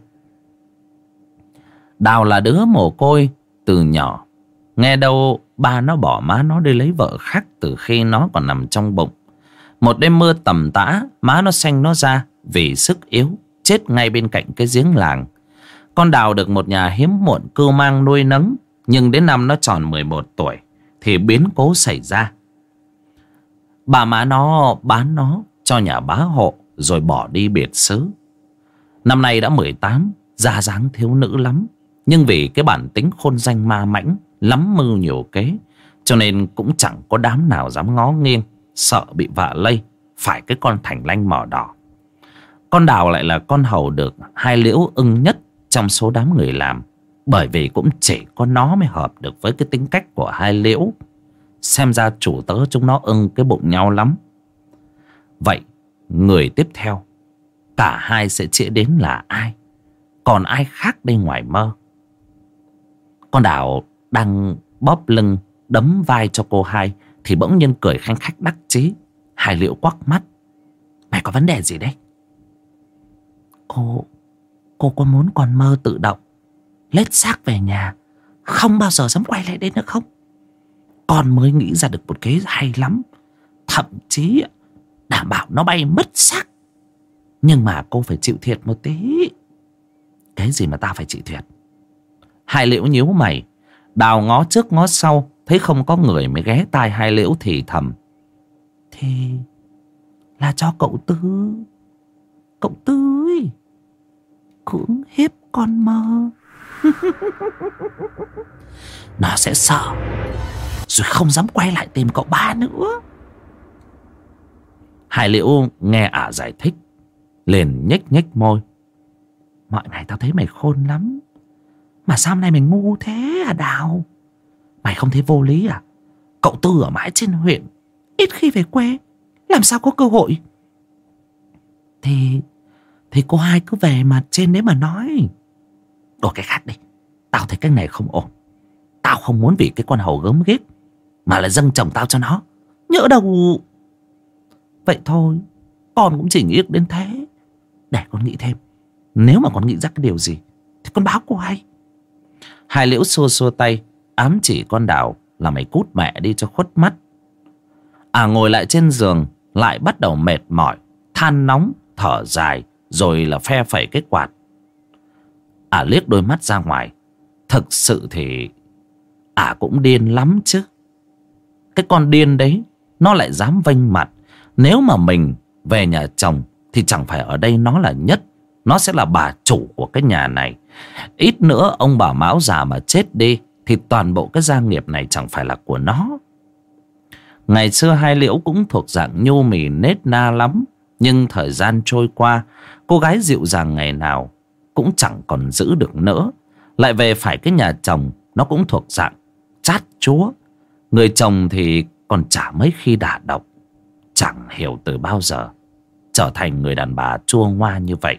Đào là đứa mồ côi từ nhỏ. Nghe đâu ba nó bỏ má nó đi lấy vợ khác từ khi nó còn nằm trong bụng. Một đêm mưa tầm tã, má nó sanh nó ra vì sức yếu, chết ngay bên cạnh cái giếng làng. Con Đào được một nhà hiếm muộn cưu mang nuôi nấng. Nhưng đến năm nó tròn mười một tuổi thì biến cố xảy ra. Bà má nó bán nó cho nhà bá hộ rồi bỏ đi biệt xứ. Năm nay đã mười tám, da dáng thiếu nữ lắm. Nhưng vì cái bản tính khôn danh ma mãnh, lắm mưu nhiều kế, cho nên cũng chẳng có đám nào dám ngó nghiêng, sợ bị vạ lây phải cái con Thành Lanh mỏ đỏ. Con Đào lại là con hầu được Hai Liễu ưng nhất trong số đám người làm, bởi vì cũng chỉ có nó mới hợp được với cái tính cách của Hai Liễu. Xem ra chủ tớ chúng nó ưng cái bụng nhau lắm. Vậy người tiếp theo cả hai sẽ chĩa đến là ai? Còn ai khác đây ngoài Mơ? Con Đào đang bóp lưng đấm vai cho cô Hai thì bỗng nhiên cười khanh khách đắc chí. Hai Liễu quắc mắt. Mày có vấn đề gì đấy? Cô Cô có muốn con Mơ tự động lết xác về nhà, không bao giờ dám quay lại đây nữa không? Con mới nghĩ ra được một kế hay lắm, thậm chí đảm bảo nó bay mất xác. Nhưng mà cô phải chịu thiệt một tí. Cái gì mà ta phải chịu thiệt? Hai Liễu nhíu mày. Đào ngó trước ngó sau, thấy không có người mới ghé tai Hai Liễu thì thầm. Thì là cho cậu Tư. Cậu Tư ấy cưỡng hiếp con Mơ. Nó sẽ sợ rồi không dám quay lại tìm cậu ba nữa. Hai Liễu nghe Ả giải thích liền nhếch nhếch môi. Mọi ngày tao thấy mày khôn lắm, mà sao hôm nay mày ngu thế à Đào? Mày không thấy vô lý à? Cậu Tư ở mãi trên huyện, ít khi về quê, làm sao có cơ hội? Thì Thì cô Hai cứ về mà trên đấy mà nói. Đổi cái khác đi, tao thấy cái này không ổn. Tao không muốn vì cái con hầu gớm ghiếc mà lại dâng chồng tao cho nó. Nhỡ đâu. Vậy thôi, con cũng chỉ nghĩ đến thế. Để con nghĩ thêm, nếu mà con nghĩ ra cái điều gì thì con báo cô Hai. Hai Liễu xua xua tay, ám chỉ con Đào là mày cút mẹ đi cho khuất mắt. À ngồi lại trên giường, lại bắt đầu mệt mỏi, than nóng, thở dài, rồi là phe phẩy cái quạt. À liếc đôi mắt ra ngoài. Thực sự thì à cũng điên lắm chứ. Cái con điên đấy nó lại dám vênh mặt. Nếu mà mình về nhà chồng thì chẳng phải ở đây nó là nhất, nó sẽ là bà chủ của cái nhà này. Ít nữa ông bà Mão già mà chết đi thì toàn bộ cái gia nghiệp này chẳng phải là của nó. Ngày xưa Hai Liễu cũng thuộc dạng nhu mì nết na lắm. Nhưng thời gian trôi qua, cô gái dịu dàng ngày nào cũng chẳng còn giữ được nữa. Lại về phải cái nhà chồng, nó cũng thuộc dạng chát chúa. Người chồng thì còn chả mấy khi đả độc. Chẳng hiểu từ bao giờ trở thành người đàn bà chua ngoa như vậy.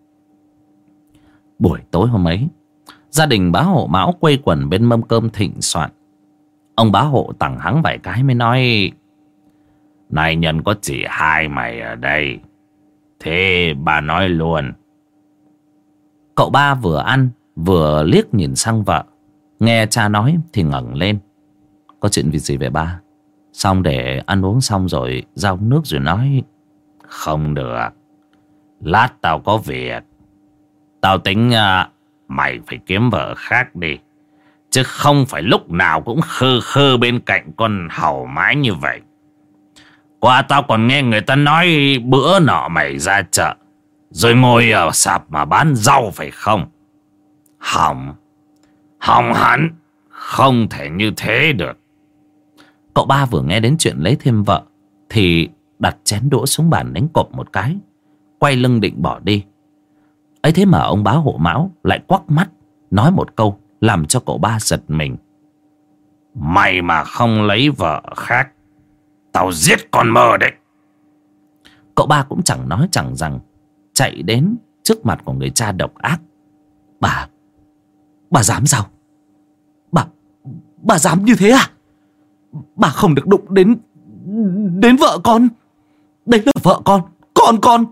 Buổi tối hôm ấy, gia đình bá hộ Mão quây quần bên mâm cơm thịnh soạn. Ông bá hộ tằng hắng vài cái mới nói: Này nhân có chỉ hai mày ở đây, thế bà nói luôn. Cậu ba vừa ăn vừa liếc nhìn sang vợ. Nghe cha nói thì ngẩng lên. Có chuyện việc gì vậy ba? Xong để ăn uống xong rồi ra uống nước rồi nói. Không được, lát tao có việc. Tao tính uh, mày phải kiếm vợ khác đi, chứ không phải lúc nào cũng khơ khơ bên cạnh con hầu mái như vậy. Qua tao còn nghe người ta nói bữa nọ mày ra chợ rồi ngồi ở sạp mà bán rau phải không? Hỏng, hỏng hẳn, không thể như thế được. Cậu ba vừa nghe đến chuyện lấy thêm vợ thì đặt chén đũa xuống bàn đánh cộp một cái, quay lưng định bỏ đi. Ấy thế mà ông bá hộ mão lại quắc mắt nói một câu làm cho cậu ba giật mình. Mày mà không lấy vợ khác, tao giết con Mơ đấy. Cậu ba cũng chẳng nói chẳng rằng, chạy đến trước mặt của người cha độc ác. Bà, bà dám sao? Bà, bà dám như thế à? Bà không được đụng đến đến vợ con. Đấy là vợ con, con con.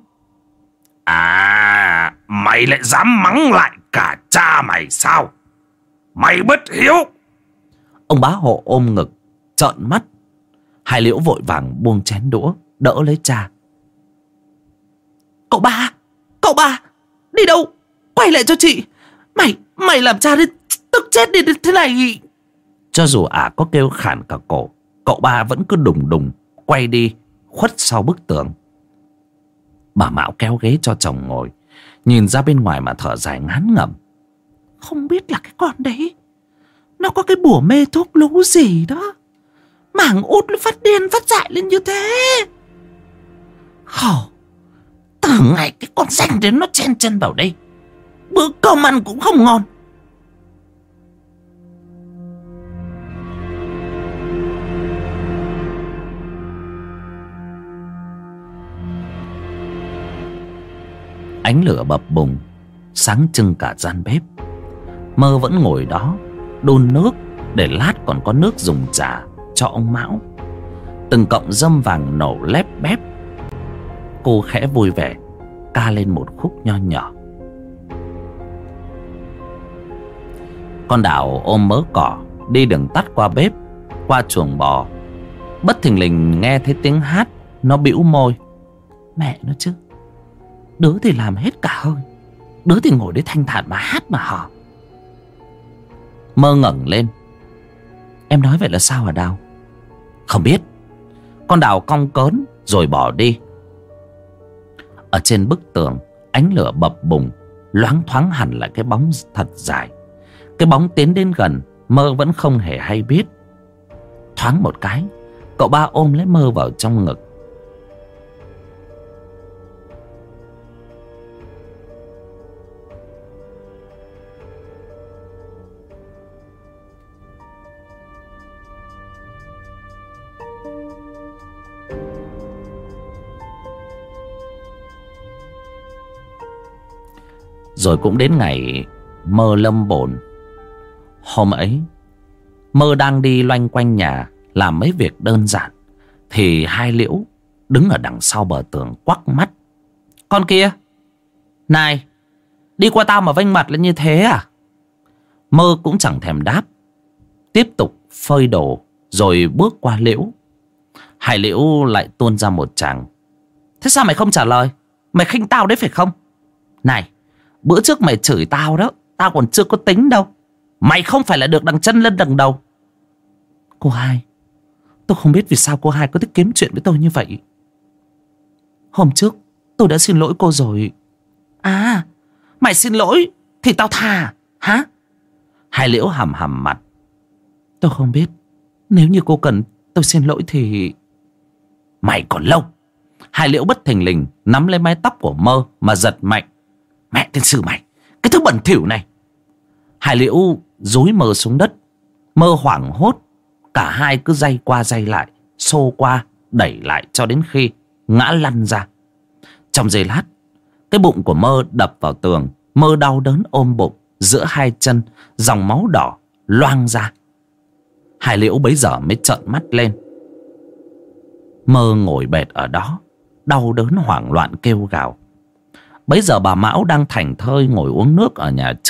À, mày lại dám mắng lại cả cha mày sao? Mày bất hiếu. Ông bá hộ ôm ngực trợn mắt. Hai Liễu vội vàng buông chén đũa đỡ lấy cha. Cậu ba, cậu ba, đi đâu? Quay lại cho chị. Mày, mày làm cha đến tức chết đi thế này. Cho dù ả à có kêu khản cả cổ, cậu ba vẫn cứ đùng đùng quay đi khuất sau bức tường. Bà Mão kéo ghế cho chồng ngồi, nhìn ra bên ngoài mà thở dài ngán ngẩm. Không biết là cái con đấy nó có cái bùa mê thuốc lú gì đó, mảng út nó phát điên phát dại lên như thế. Khổ, từ ngày cái con danh đến nó chen chân vào đây, bữa cơm ăn cũng không ngon. Ánh lửa bập bùng sáng trưng cả gian bếp. Mơ vẫn ngồi đó đun nước để lát còn có nước dùng trà cho ông Mão. Từng cọng dâm vàng nổ lép bép. Cô khẽ vui vẻ ca lên một khúc nho nhỏ. Con Đào ôm mớ cỏ đi đường tắt qua bếp, qua chuồng bò. Bất thình lình nghe thấy tiếng hát, nó bĩu môi. Mẹ nó chứ, đứa thì làm hết cả hơi, đứa thì ngồi đấy thanh thản mà hát mà hò. Mơ ngẩng lên. Em nói vậy là sao hả Đào? Không biết. Con Đào cong cớn rồi bỏ đi. Ở trên bức tường, ánh lửa bập bùng, loáng thoáng hẳn lại cái bóng thật dài. Cái bóng tiến đến gần, Mơ vẫn không hề hay biết. Thoáng một cái, cậu ba ôm lấy Mơ vào trong ngực. Rồi cũng đến ngày Mơ lâm bồn. Hôm ấy Mơ đang đi loanh quanh nhà làm mấy việc đơn giản thì hai Liễu đứng ở đằng sau bờ tường quắc mắt. Con kia, này, đi qua tao mà vênh mặt lên như thế à? Mơ cũng chẳng thèm đáp, tiếp tục phơi đồ rồi bước qua Liễu. Hai Liễu lại tuôn ra một tràng. Thế sao mày không trả lời? Mày khinh tao đấy phải không? Này, bữa trước mày chửi tao đó, tao còn chưa có tính đâu. Mày không phải là được đằng chân lên đằng đầu. Cô hai, tôi không biết vì sao cô hai có thích kiếm chuyện với tôi như vậy. Hôm trước tôi đã xin lỗi cô rồi. À, mày xin lỗi thì tao tha hả? Hai Liễu hầm hầm mặt. Tôi không biết, nếu như cô cần tôi xin lỗi thì... Mày còn lâu. Hai Liễu bất thình lình nắm lấy mái tóc của Mơ mà giật mạnh. Mẹ tiên sư mày, cái thứ bẩn thỉu này. Hai Liễu dúi Mơ xuống đất. Mơ hoảng hốt. Cả hai cứ day qua day lại, xô qua đẩy lại cho đến khi ngã lăn ra. Trong giây lát, cái bụng của Mơ đập vào tường. Mơ đau đớn ôm bụng giữa hai chân, dòng máu đỏ loang ra. Hai Liễu bấy giờ mới trợn mắt lên. Mơ ngồi bệt ở đó, đau đớn hoảng loạn kêu gào. Bấy giờ bà Mão đang thảnh thơi ngồi uống nước ở nhà trước,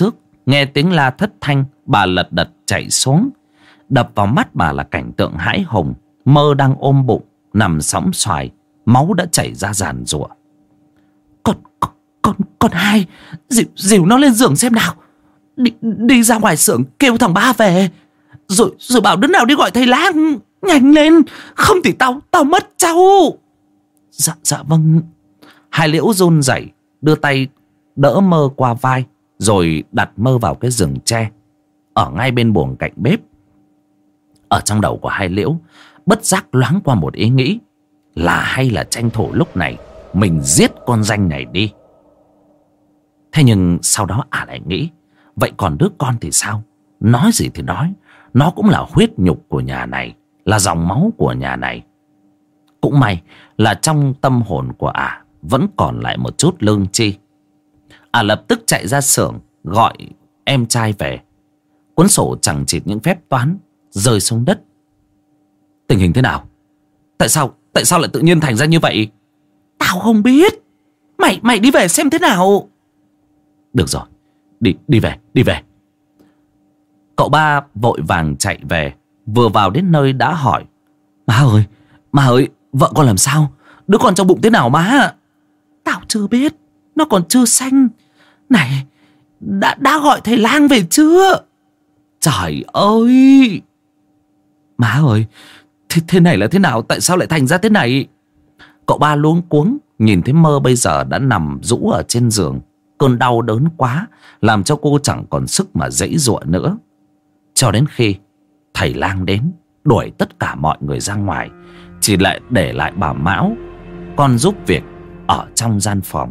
Nghe tiếng la thất thanh, bà lật đật chạy xuống. Đập vào mắt bà là cảnh tượng hãi hùng. Mơ đang ôm bụng, nằm sõng xoài, máu đã chảy ra giàn giụa. Con, con, con, con hai, dìu, dìu nó lên giường xem nào. Đi, đi ra ngoài xưởng kêu thằng ba về. Rồi, rồi bảo đứa nào đi gọi thầy lang. Nhanh lên, không thì tao, tao mất cháu. Dạ, dạ vâng. Hai Liễu run rẩy đưa tay đỡ Mơ qua vai, rồi đặt Mơ vào cái giường tre ở ngay bên buồng cạnh bếp. Ở trong đầu của hai Liễu bất giác loáng qua một ý nghĩ là hay là tranh thủ lúc này mình giết con danh này đi. Thế nhưng sau đó ả lại nghĩ, vậy còn đứa con thì sao? Nói gì thì nói, nó cũng là huyết nhục của nhà này, là dòng máu của nhà này. Cũng may là trong tâm hồn của ả vẫn còn lại một chút lương tri. Ả lập tức chạy ra xưởng gọi em trai về. Cuốn sổ chằng chịt những phép toán rơi xuống đất. Tình hình thế nào? Tại sao Tại sao lại tự nhiên thành ra như vậy? Tao không biết. Mày mày đi về xem thế nào. Được rồi, đi đi về đi về. Cậu ba vội vàng chạy về. Vừa vào đến nơi đã hỏi: Má ơi, má ơi, vợ con làm sao? Đứa con trong bụng thế nào má? Tao chưa biết, nó còn chưa sanh. Này, đã, đã gọi thầy lang về chưa? Trời ơi! Má ơi, thế, thế này là thế nào? Tại sao lại thành ra thế này? Cậu ba luống cuống nhìn thấy Mơ bây giờ đã nằm rũ ở trên giường. Cơn đau đớn quá làm cho cô chẳng còn sức mà giãy giụa nữa. Cho đến khi thầy lang đến đuổi tất cả mọi người ra ngoài, chỉ lại để lại bà Mão, con giúp việc ở trong gian phòng.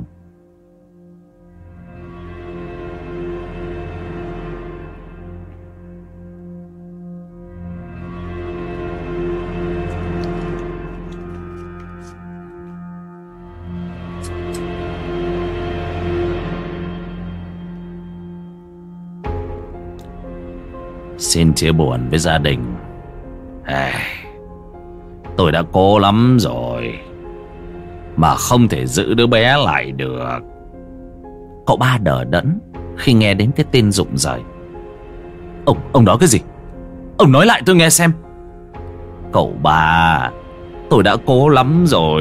Xin chia buồn với gia đình. À, tôi đã cố lắm rồi mà không thể giữ đứa bé lại được. Cậu ba đờ đẫn khi nghe đến cái tên rụng rời. Ông, ông nói cái gì? Ông nói lại tôi nghe xem. Cậu ba, tôi đã cố lắm rồi.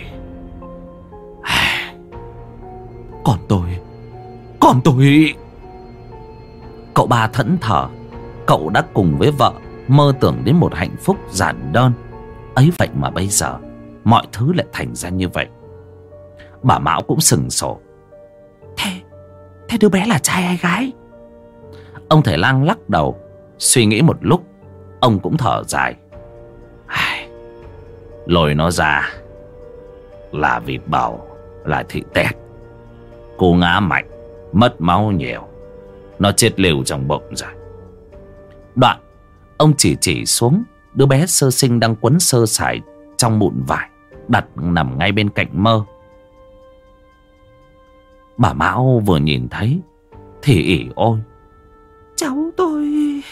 À, còn tôi, còn tôi. Cậu ba thẫn thờ. Cậu đã cùng với vợ mơ tưởng đến một hạnh phúc giản đơn. Ấy vậy mà bây giờ mọi thứ lại thành ra như vậy. Bà Mão cũng sừng sổ. Thế, thế đứa bé là trai hay gái? Ông thầy lang lắc đầu. Suy nghĩ một lúc, ông cũng thở dài. Lôi nó ra là vịt bầu, là thị tét. Cô ngã mạnh, mất máu nhiều, nó chết liều trong bụng rồi. Đoạn ông chỉ chỉ xuống đứa bé sơ sinh đang quấn sơ sài trong mụn vải, đặt nằm ngay bên cạnh Mơ. Bà Mão vừa nhìn thấy thì ỉ ôi: Cháu tôi.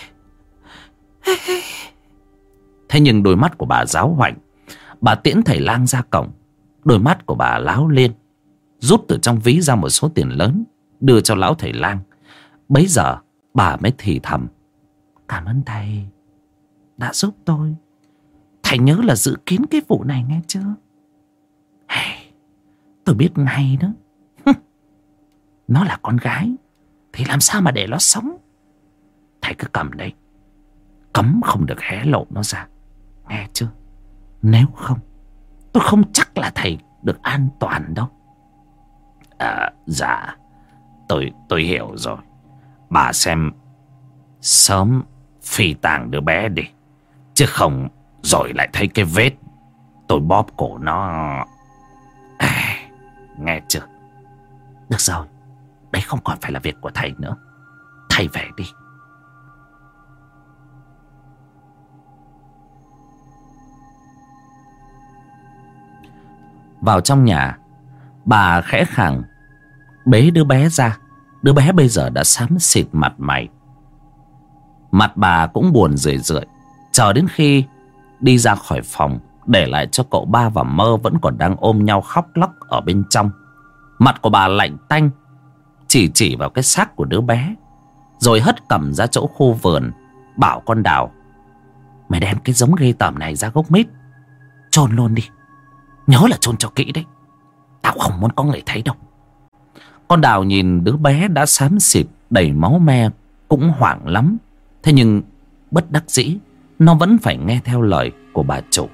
Thế nhưng đôi mắt của bà giáo hoạnh. Bà tiễn thầy lang ra cổng. Đôi mắt của bà láo lên, rút từ trong ví ra một số tiền lớn đưa cho lão thầy lang. Bấy giờ bà mới thì thầm: Cảm ơn thầy đã giúp tôi. Thầy nhớ là giữ kín cái vụ này nghe chưa? Hey, tôi biết ngay đó. Nó là con gái thì làm sao mà để nó sống. Thầy cứ cầm đấy, cấm không được hé lộ nó ra, nghe chưa? Nếu không, tôi không chắc là thầy được an toàn đâu. À, dạ, tôi tôi hiểu rồi. Bà xem sớm phi tang đứa bé đi, chứ không rồi lại thấy cái vết tôi bóp cổ nó. À, nghe chưa? Được rồi, đấy không còn phải là việc của thầy nữa. Thầy về đi. Vào trong nhà, bà khẽ khàng bế đứa bé ra. Đứa bé bây giờ đã xám xịt mặt mày. Mặt bà cũng buồn rười rượi. Chờ đến khi đi ra khỏi phòng, để lại cho cậu ba và Mơ vẫn còn đang ôm nhau khóc lóc ở bên trong. Mặt của bà lạnh tanh, chỉ chỉ vào cái xác của đứa bé. rồi hất cằm ra chỗ khu vườn, bảo con Đào: mày đem cái giống ghê tởm này ra gốc mít chôn luôn đi. Nhớ là chôn cho kỹ đấy, tao không muốn có người thấy đâu. Con Đào nhìn đứa bé đã xám xịt đầy máu me cũng hoảng lắm. Thế nhưng bất đắc dĩ, nó vẫn phải nghe theo lời của bà chủ.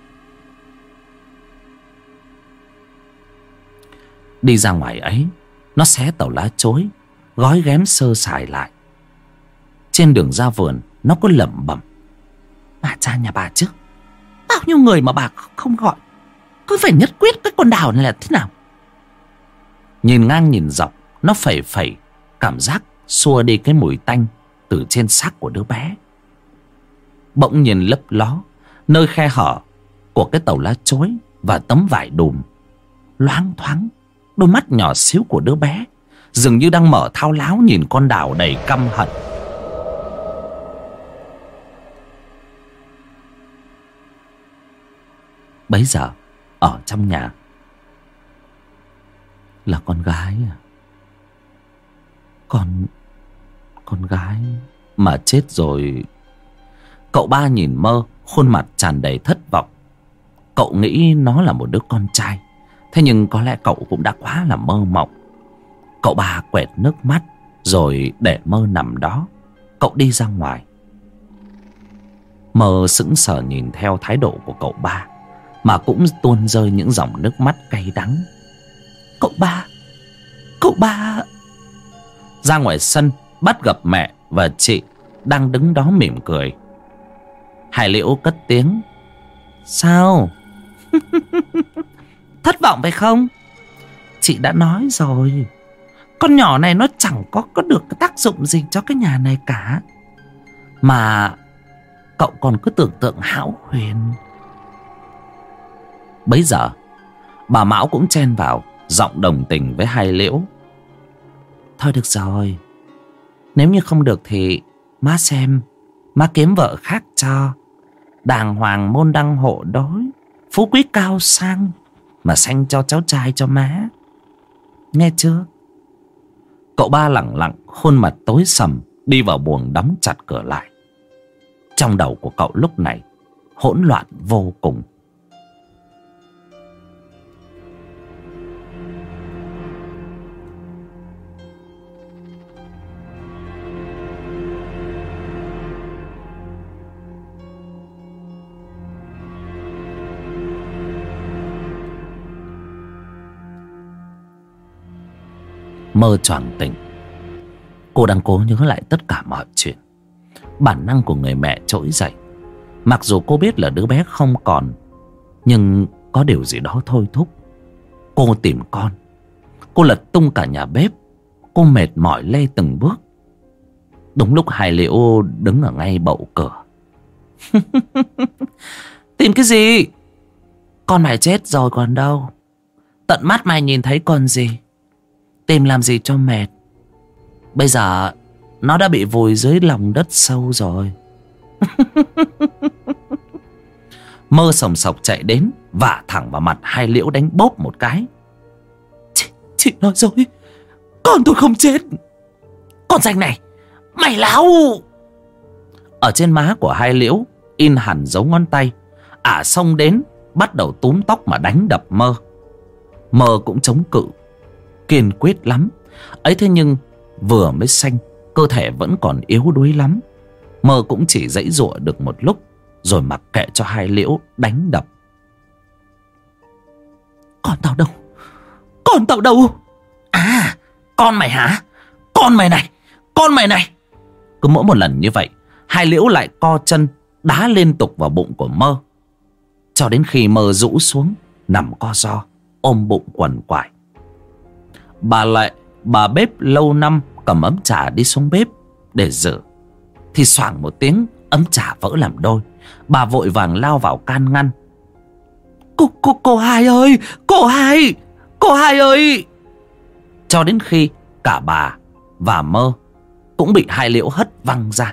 Đi ra ngoài ấy, nó xé tàu lá chối, gói ghém sơ sài lại. Trên đường ra vườn, nó có lẩm bẩm: bà cha nhà bà chứ, bao nhiêu người mà bà không gọi, cứ phải nhất quyết cái con Đào này là thế nào. Nhìn ngang nhìn dọc, nó phẩy phẩy, cảm giác xua đi cái mùi tanh từ trên xác của đứa bé. Bỗng nhìn lấp ló nơi khe hở của cái tàu lá chối và tấm vải đùm, loáng thoáng đôi mắt nhỏ xíu của đứa bé dường như đang mở thao láo nhìn con Đào đầy căm hận. Bấy giờ ở trong nhà là con gái à? Con Con gái mà chết rồi. Cậu ba nhìn Mơ, khuôn mặt tràn đầy thất vọng. Cậu nghĩ nó là một đứa con trai, thế nhưng có lẽ cậu cũng đã quá là mơ mộng. Cậu ba quẹt nước mắt rồi để Mơ nằm đó. Cậu đi ra ngoài. Mơ sững sờ nhìn theo thái độ của cậu ba mà cũng tuôn rơi những dòng nước mắt cay đắng. Cậu ba, cậu ba. Ra ngoài sân, bắt gặp mẹ và chị đang đứng đó mỉm cười. Hải Liễu cất tiếng: sao? Thất vọng phải không? Chị đã nói rồi, con nhỏ này nó chẳng có, có được cái tác dụng gì cho cái nhà này cả. Mà cậu còn cứ tưởng tượng hão huyền. Bấy giờ bà Mão cũng chen vào, giọng đồng tình với Hai Liễu: thôi được rồi, nếu như không được thì má xem, má kiếm vợ khác cho. Đàng hoàng môn đăng hộ đối, phú quý cao sang, mà sanh cho cháu trai cho má. Nghe chưa? Cậu ba lẳng lặng, khuôn mặt tối sầm, đi vào buồng đóng chặt cửa lại. Trong đầu của cậu lúc này hỗn loạn vô cùng. Mơ choàng tỉnh. Cô đang cố nhớ lại tất cả mọi chuyện. Bản năng của người mẹ trỗi dậy. Mặc dù cô biết là đứa bé không còn, nhưng có điều gì đó thôi thúc cô tìm con. Cô lật tung cả nhà bếp. Cô mệt mỏi lê từng bước. Đúng lúc Hai Liễu đứng ở ngay bậu cửa. Tìm cái gì? Con mày chết rồi còn đâu. Tận mắt mày nhìn thấy còn gì. Tìm làm gì cho mệt. Bây giờ nó đã bị vùi dưới lòng đất sâu rồi. Mơ sòng sọc chạy đến, vả thẳng vào mặt Hai Liễu đánh bốp một cái. Chị, chị nói rồi, con tôi không chết. Con danh này, mày láo. Ở trên má của Hai Liễu in hẳn dấu ngón tay. Ả xông đến, bắt đầu túm tóc mà đánh đập Mơ. Mơ cũng chống cự kiên quyết lắm. Ấy thế nhưng vừa mới sanh, cơ thể vẫn còn yếu đuối lắm. Mơ cũng chỉ giãy giụa được một lúc, rồi mặc kệ cho Hai Liễu đánh đập. Con tao đâu? Con tao đâu? À, con mày hả? Con mày này, con mày này. Cứ mỗi một lần như vậy, Hai Liễu lại co chân đá liên tục vào bụng của Mơ, cho đến khi Mơ rũ xuống nằm co ro, ôm bụng quằn quại. Bà Lệ, bà bếp lâu năm, cầm ấm trà đi xuống bếp để rửa, thì xoảng một tiếng, ấm trà vỡ làm đôi. Bà vội vàng lao vào can ngăn. Cô, cô, cô Hai ơi, cô Hai, cô Hai ơi. Cho đến khi cả bà và Mơ cũng bị Hai Liễu hất văng ra.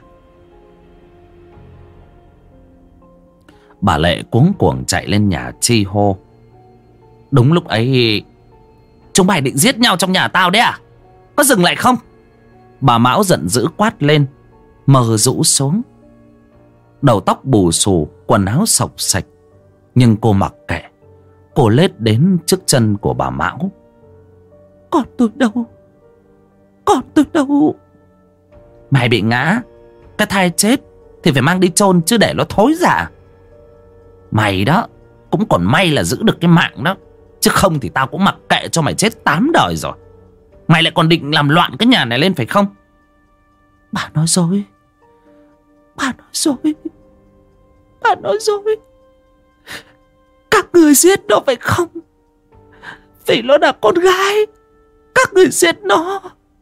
Bà Lệ cuống cuồng chạy lên nhà chi hô. Đúng lúc ấy: chúng mày định giết nhau trong nhà tao đấy à? Có dừng lại không? Bà Mão giận dữ quát lên. Mơ rũ xuống. Đầu tóc bù xù, quần áo xộc xạch, nhưng cô mặc kệ. Cô lết đến trước chân của bà Mão. Con tôi đâu? Con tôi đâu? Mày bị ngã. Cái thai chết thì phải mang đi chôn chứ để nó thối rả. Mày đó cũng còn may là giữ được cái mạng đó, chứ không thì tao cũng mặc kệ cho mày chết tám đời rồi. Mày lại còn định làm loạn cái nhà này lên phải không? Bà nói dối. Bà nói dối. Bà nói dối. Các người giết nó phải không? Vì nó là con gái, các người giết nó.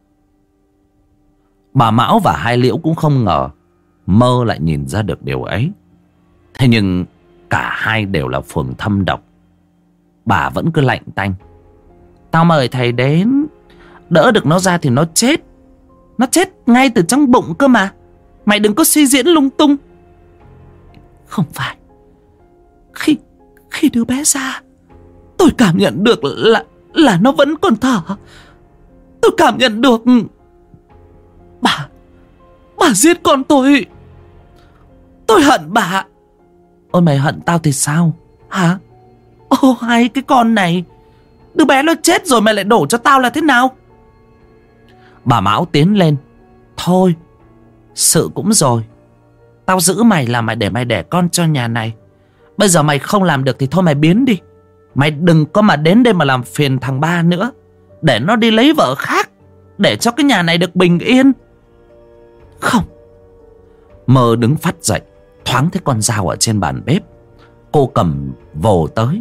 Bà Mão và Hai Liễu cũng không ngờ Mơ lại nhìn ra được điều ấy. Thế nhưng cả hai đều là phường thâm độc. Bà vẫn cứ lạnh tanh. Tao mời thầy đến, đỡ được nó ra thì nó chết. Nó chết ngay từ trong bụng cơ mà. Mày đừng có suy diễn lung tung. Không phải. Khi Khi đứa bé ra, tôi cảm nhận được là Là nó vẫn còn thở. Tôi cảm nhận được. Bà Bà giết con tôi. Tôi hận bà. Ôi mày hận tao thì sao hả? Ô hay cái con này, đứa bé nó chết rồi mày lại đổ cho tao là thế nào? Bà Mão tiến lên. Thôi, sự cũng rồi. Tao giữ mày là mày để mày đẻ con cho nhà này. Bây giờ mày không làm được thì thôi mày biến đi. Mày đừng có mà đến đây mà làm phiền thằng ba nữa. Để nó đi lấy vợ khác, để cho cái nhà này được bình yên. Không. Mơ đứng phắt dậy, thoáng thấy con dao ở trên bàn bếp. Cô cầm vồ tới.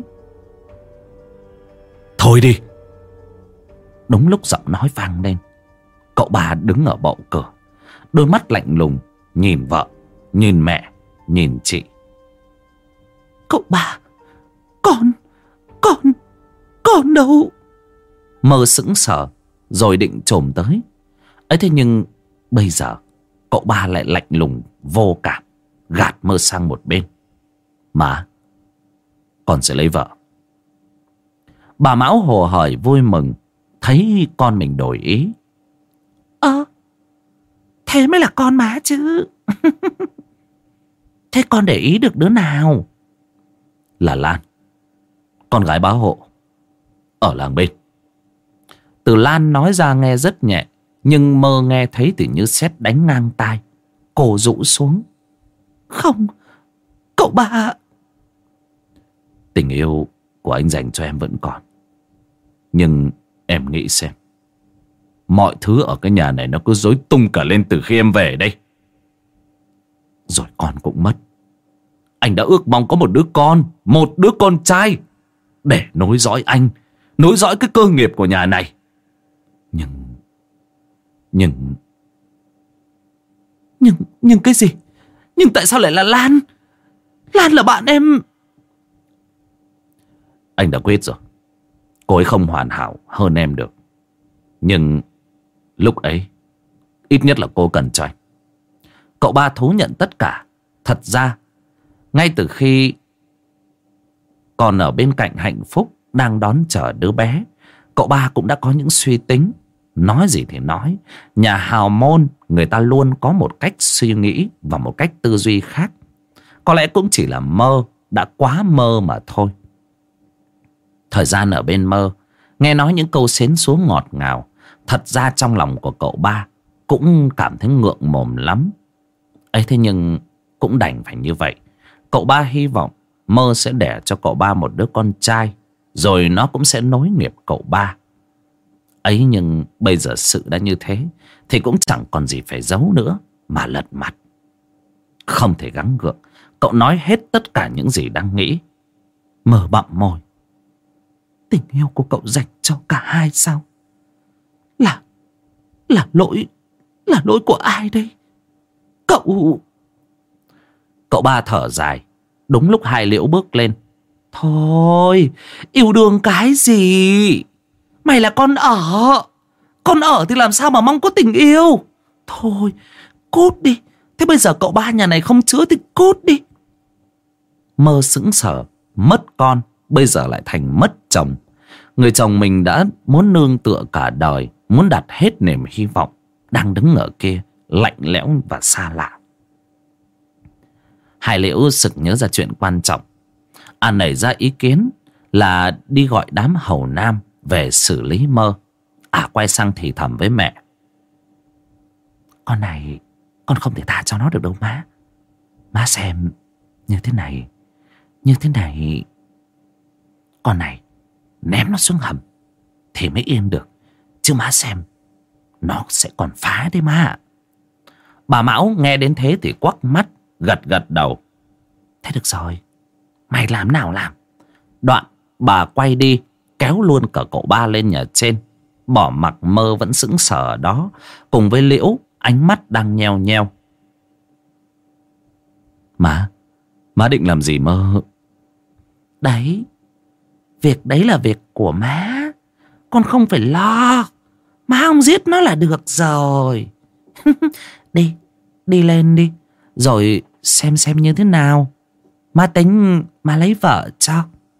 Thôi đi. Đúng lúc giọng nói vang lên, cậu ba đứng ở bậu cửa, đôi mắt lạnh lùng nhìn vợ, nhìn mẹ, nhìn chị. Cậu ba, con, con, con đâu? Mơ sững sờ rồi định chồm tới ấy, thế nhưng bây giờ cậu ba lại lạnh lùng vô cảm, gạt Mơ sang một bên. Má, con sẽ lấy vợ. Bà Mão hồ hởi vui mừng thấy con mình đổi ý. Ơ, thế mới là con má chứ. Thế con để ý được đứa nào? Là Lan, con gái bá hộ ở làng bên. Từ Lan nói ra nghe rất nhẹ, nhưng Mơ nghe thấy thì như sét đánh ngang tai. Cô rũ xuống. Không, cậu ba. Tình yêu của anh dành cho em vẫn còn. Nhưng em nghĩ xem, mọi thứ ở cái nhà này nó cứ rối tung cả lên từ khi em về đây. Rồi con cũng mất. Anh đã ước mong có một đứa con, một đứa con trai để nối dõi anh, nối dõi cái cơ nghiệp của nhà này. Nhưng Nhưng Nhưng Nhưng cái gì? Nhưng tại sao lại là Lan? Lan là bạn em. Anh đã quyết rồi. Cô ấy không hoàn hảo hơn em được. Nhưng lúc ấy ít nhất là cô cần cho anh. Cậu ba thú nhận tất cả. Thật ra ngay từ khi còn ở bên cạnh Hạnh Phúc đang đón chờ đứa bé, cậu ba cũng đã có những suy tính. Nói gì thì nói, nhà hào môn người ta luôn có một cách suy nghĩ và một cách tư duy khác. Có lẽ cũng chỉ là Mơ đã quá mơ mà thôi. Thời gian ở bên Mơ, nghe nói những câu xến xúa ngọt ngào, thật ra trong lòng của cậu ba cũng cảm thấy ngượng mồm lắm. Ấy thế nhưng cũng đành phải như vậy. Cậu ba hy vọng Mơ sẽ đẻ cho cậu ba một đứa con trai, rồi nó cũng sẽ nối nghiệp cậu ba. Ấy nhưng bây giờ sự đã như thế thì cũng chẳng còn gì phải giấu nữa mà lật mặt. Không thể gắng gượng, cậu nói hết tất cả những gì đang nghĩ. Mơ bặm môi. Tình yêu của cậu dành cho cả hai sao? Là Là lỗi Là lỗi của ai đây? Cậu Cậu ba thở dài. Đúng lúc Hai Liễu bước lên. Thôi, yêu đương cái gì? Mày là con ở. Con ở thì làm sao mà mong có tình yêu? Thôi, cút đi. Thế bây giờ cậu ba nhà này không chữa thì cút đi. Mơ sững sờ. Mất con, bây giờ lại thành mất chồng. Người chồng mình đã muốn nương tựa cả đời, muốn đặt hết niềm hy vọng đang đứng ở kia, lạnh lẽo và xa lạ. Hai Liễu sực nhớ ra chuyện quan trọng. À, nảy ra ý kiến là đi gọi đám hầu nam về xử lý Mơ. À, quay sang thì thầm với mẹ: Con này con không thể tha cho nó được đâu má. Má xem, như thế này, như thế này, con này ném nó xuống hầm thì mới yên được. Chứ má xem, nó sẽ còn phá đấy má. Bà Mão nghe đến thế thì quắc mắt, gật gật đầu. Thế được rồi, mày làm nào làm. Đoạn bà quay đi, kéo luôn cả cậu ba lên nhà trên, bỏ mặc Mơ vẫn sững sờ ở đó, cùng với Liễu ánh mắt đang nheo nheo. Má, má định làm gì Mơ? Đấy, việc đấy là việc của má, con không phải lo. Má không giết nó là được rồi. Đi, đi lên đi, rồi xem xem như thế nào. Má tính má lấy vợ cho.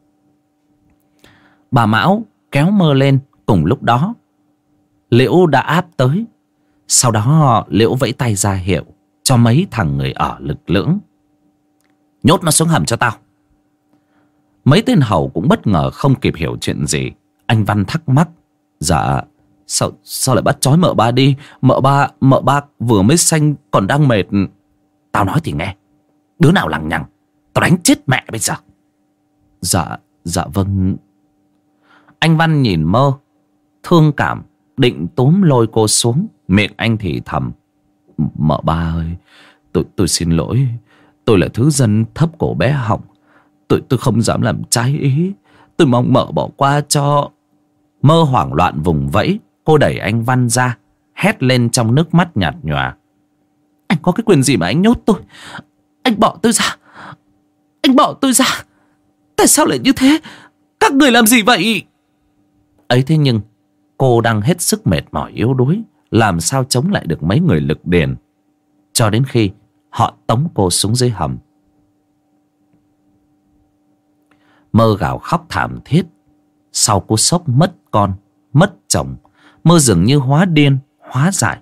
Bà Mão kéo Mơ lên. Cùng lúc đó Liễu đã áp tới. Sau đó Liễu vẫy tay ra hiệu cho mấy thằng người ở lực lưỡng: Nhốt nó xuống hầm cho tao. Mấy tên hầu cũng bất ngờ không kịp hiểu chuyện gì. Anh Văn thắc mắc: Dạ, sao, sao lại bắt trói mợ ba đi? Mợ ba, mợ ba vừa mới sanh còn đang mệt. Tao nói thì nghe, đứa nào lằng nhằng tao đánh chết mẹ bây giờ. Dạ, dạ vâng. Anh Văn nhìn Mơ, thương cảm, định túm lôi cô xuống. Miệng anh thì thầm: Mợ ba ơi, tôi, tôi xin lỗi. Tôi là thứ dân thấp cổ bé họng. Tôi, tôi không dám làm trái ý. Tôi mong mợ bỏ qua cho. Mơ hoảng loạn vùng vẫy. Cô đẩy anh Văn ra, hét lên trong nước mắt nhạt nhòa: Anh có cái quyền gì mà anh nhốt tôi? Anh bỏ tôi ra. Anh bỏ tôi ra. Tại sao lại như thế? Các người làm gì vậy? Ấy thế nhưng cô đang hết sức mệt mỏi yếu đuối, làm sao chống lại được mấy người lực điền. Cho đến khi họ tống cô xuống dưới hầm. Mơ gào khóc thảm thiết. Sau cú sốc mất con, mất chồng, Mơ dường như hóa điên, hóa dại.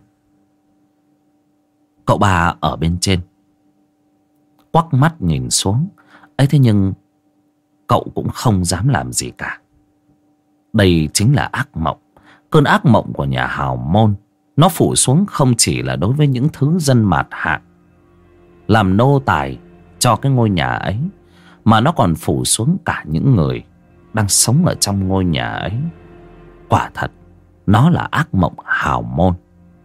Cậu bà ở bên trên quắc mắt nhìn xuống. Ấy thế nhưng cậu cũng không dám làm gì cả. Đây chính là ác mộng. Cơn ác mộng của nhà hào môn. Nó phủ xuống không chỉ là đối với những thứ dân mạt hạ, làm nô tài cho cái ngôi nhà ấy, mà nó còn phủ xuống cả những người đang sống ở trong ngôi nhà ấy. Quả thật, nó là ác mộng hào môn.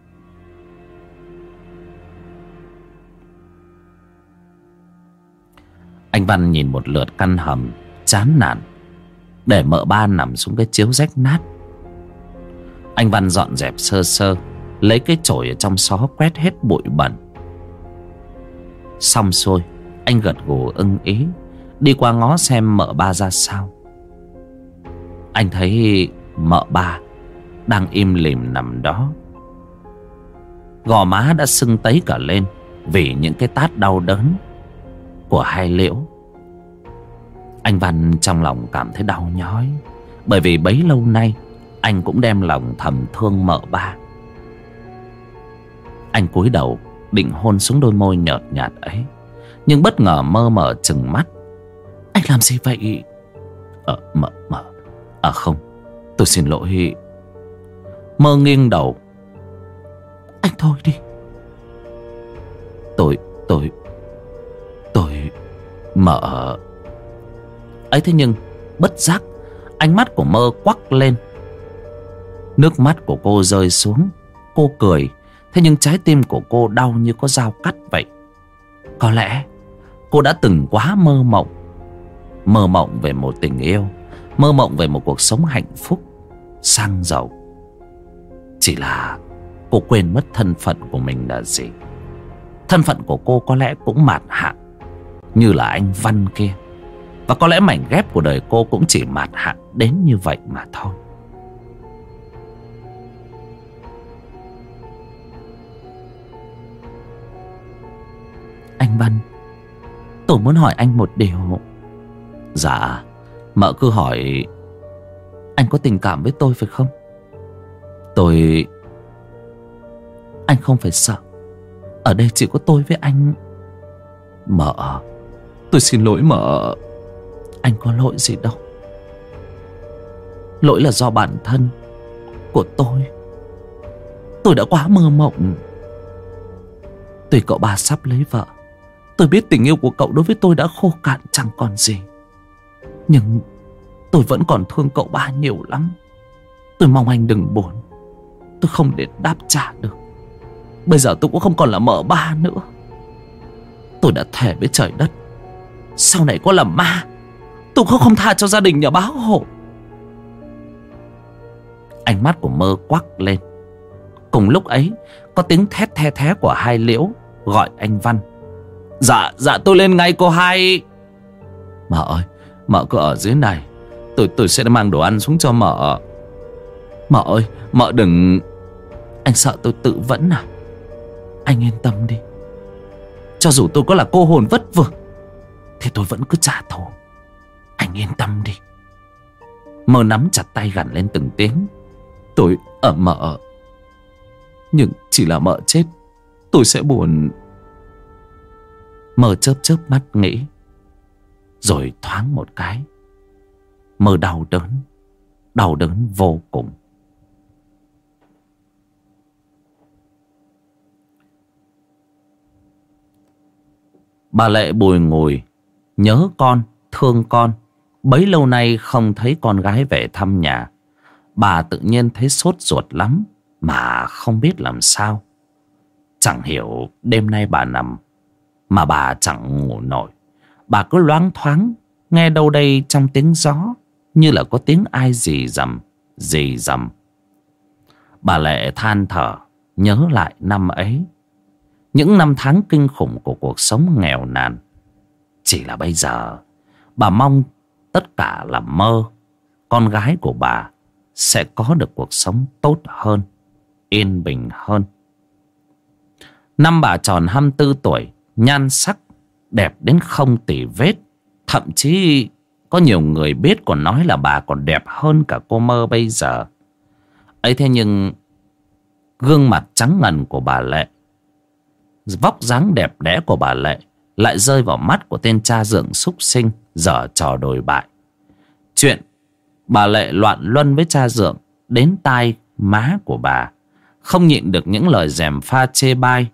Anh Văn nhìn một lượt căn hầm, chán nản, để mợ ba nằm xuống cái chiếu rách nát. Anh Văn dọn dẹp sơ sơ, lấy cái chổi ở trong xó quét hết bụi bẩn. Xong xuôi, anh gật gù ưng ý, đi qua ngó xem mợ ba ra sao. Anh thấy mợ ba đang im lìm nằm đó. Gò má đã sưng tấy cả lên vì những cái tát đau đớn của hai Liễu. Anh Văn trong lòng cảm thấy đau nhói, bởi vì bấy lâu nay anh cũng đem lòng thầm thương mợ ba. Anh cúi đầu định hôn xuống đôi môi nhợt nhạt ấy, nhưng bất ngờ Mơ mở trừng mắt: Anh làm gì vậy? Ờ, mợ, mợ. À không, tôi xin lỗi. Mơ nghiêng đầu: Anh thôi đi. Tôi, tôi, tôi, mợ. Ấy thế nhưng bất giác ánh mắt của Mơ quắc lên. Nước mắt của cô rơi xuống. Cô cười. Thế nhưng trái tim của cô đau như có dao cắt vậy. Có lẽ cô đã từng quá mơ mộng. Mơ mộng về một tình yêu, mơ mộng về một cuộc sống hạnh phúc, sang giàu. Chỉ là cô quên mất thân phận của mình là gì. Thân phận của cô có lẽ cũng mạt hạ như là anh Văn kia. Và có lẽ mảnh ghép của đời cô cũng chỉ mạt hạ đến như vậy mà thôi. Anh Văn, tôi muốn hỏi anh một điều. Dạ, mợ cứ hỏi. Anh có tình cảm với tôi phải không? Tôi... Anh không phải sợ. Ở đây chỉ có tôi với anh. Mợ, tôi xin lỗi mợ. Anh có lỗi gì đâu. Lỗi là do bản thân của tôi. Tôi đã quá mơ mộng. Tuy cậu ba sắp lấy vợ, tôi biết tình yêu của cậu đối với tôi đã khô cạn chẳng còn gì, nhưng tôi vẫn còn thương cậu ba nhiều lắm. Tôi mong anh đừng buồn. Tôi không để đáp trả được. Bây giờ tôi cũng không còn là mợ ba nữa. Tôi đã thề với trời đất, sau này có làm ma, tôi cũng không tha cho gia đình nhà bá hộ. Ánh mắt của Mơ quắc lên. Cùng lúc ấy có tiếng thét the thé của hai Liễu gọi anh Văn. Dạ, dạ tôi lên ngay cô hai. Mợ ơi, mợ cứ ở dưới này, Tôi tôi sẽ mang đồ ăn xuống cho mợ. Mợ ơi, mợ đừng. Anh sợ tôi tự vẫn à? Anh yên tâm đi. Cho dù tôi có là cô hồn vất vưởng thì tôi vẫn cứ trả thù. Anh yên tâm đi. Mơ nắm chặt tay gằn lên từng tiếng. Tôi ở mợ, nhưng chỉ là mợ chết tôi sẽ buồn. Mơ chớp chớp mắt nghĩ. Rồi thoáng một cái Mơ đau đớn, đau đớn vô cùng. Bà Lệ bùi ngùi, nhớ con, thương con. Bấy lâu nay không thấy con gái về thăm nhà, bà tự nhiên thấy sốt ruột lắm, mà không biết làm sao. Chẳng hiểu đêm nay bà nằm mà bà chẳng ngủ nổi. Bà cứ loáng thoáng nghe đâu đây trong tiếng gió, như là có tiếng ai rì rầm, rì rầm. Bà Lệ than thở, nhớ lại năm ấy, những năm tháng kinh khủng của cuộc sống nghèo nàn. Chỉ là bây giờ bà mong tất cả là mơ. Con gái của bà sẽ có được cuộc sống tốt hơn, yên bình hơn. Năm bà tròn hai mươi tư tuổi, nhan sắc đẹp đến không tì vết. Thậm chí có nhiều người biết còn nói là bà còn đẹp hơn cả cô Mơ bây giờ. Ấy thế nhưng gương mặt trắng ngần của bà Lệ, vóc dáng đẹp đẽ của bà Lệ lại rơi vào mắt của tên cha dượng súc sinh giở trò đồi bại. Chuyện bà Lệ loạn luân với cha dượng đến tai má của bà, không nhịn được những lời gièm pha chê bai.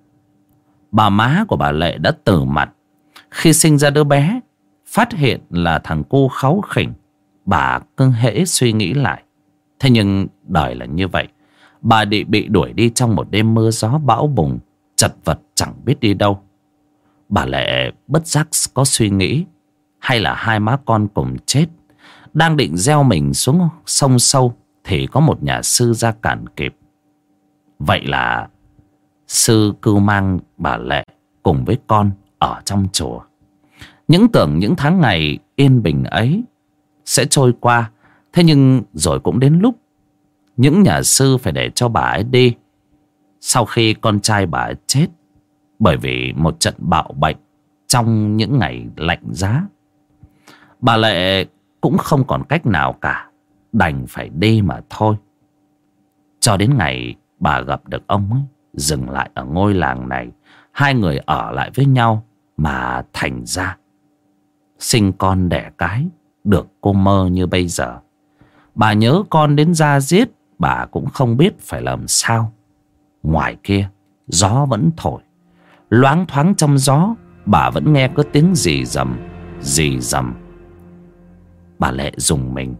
Bà má của bà Lệ đã từ mặt khi sinh ra đứa bé, phát hiện là thằng cu kháu khỉnh. Bà cứ hễ suy nghĩ lại. Thế nhưng đời là như vậy. Bà bị bị đuổi đi trong một đêm mưa gió bão bùng, chật vật chẳng biết đi đâu. Bà Lệ bất giác có suy nghĩ, hay là hai má con cùng chết. Đang định gieo mình xuống sông sâu thì có một nhà sư ra cản kịp. Vậy là sư cưu mang bà Lệ cùng với con ở trong chùa. Những tưởng những tháng ngày yên bình ấy sẽ trôi qua. Thế nhưng rồi cũng đến lúc những nhà sư phải để cho bà ấy đi, sau khi con trai bà ấy chết bởi vì một trận bạo bệnh trong những ngày lạnh giá. Bà Lệ cũng không còn cách nào cả, đành phải đi mà thôi. Cho đến ngày bà gặp được ông ấy, dừng lại ở ngôi làng này. Hai người ở lại với nhau mà thành ra sinh con đẻ cái, được cô Mơ như bây giờ. Bà nhớ con đến da diết, bà cũng không biết phải làm sao. Ngoài kia gió vẫn thổi, loáng thoáng trong gió bà vẫn nghe có tiếng rì rầm, rì rầm. Bà Lệ rùng mình.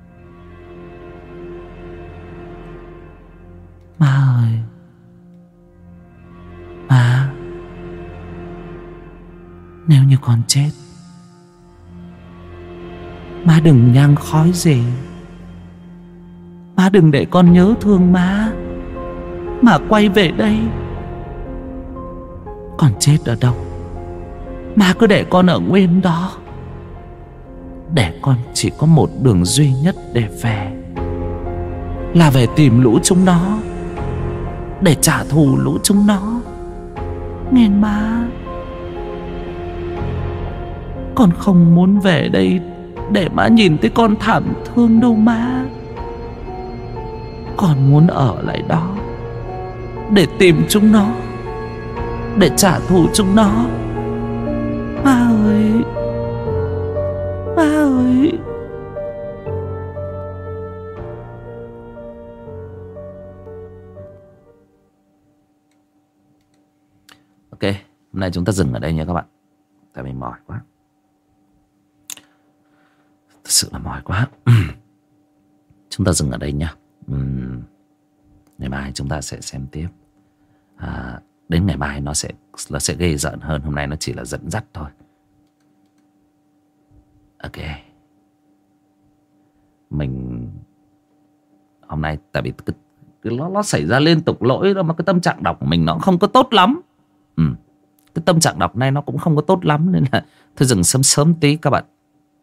Má ơi, má, nếu như con chết, má đừng nhang khói gì. Má đừng để con nhớ thương má mà quay về đây. Con chết ở đâu, má cứ để con ở nguyên đó. Để con chỉ có một đường duy nhất để về, là về tìm lũ chúng nó, để trả thù lũ chúng nó. Nghe má, con không muốn về đây để má nhìn thấy con thảm thương đâu má. Con muốn ở lại đó để tìm chúng nó, để trả thù chúng nó. Ma ơi, ma ơi. Ok, hôm nay chúng ta dừng ở đây nha các bạn. Tại mình mỏi quá, thật sự là mỏi quá. Chúng ta dừng ở đây nha. uhm, Ngày mai chúng ta sẽ xem tiếp. à, Đến ngày mai nó sẽ nó sẽ ghê rợn hơn. Hôm nay nó chỉ là dẫn dắt thôi. Ok. Mình hôm nay tại vì cái, cái nó, nó xảy ra liên tục lỗi đó, mà cái tâm trạng đọc của mình nó không có tốt lắm. ừ. Cái tâm trạng đọc này nó cũng không có tốt lắm, nên là thôi dừng sớm sớm tí các bạn.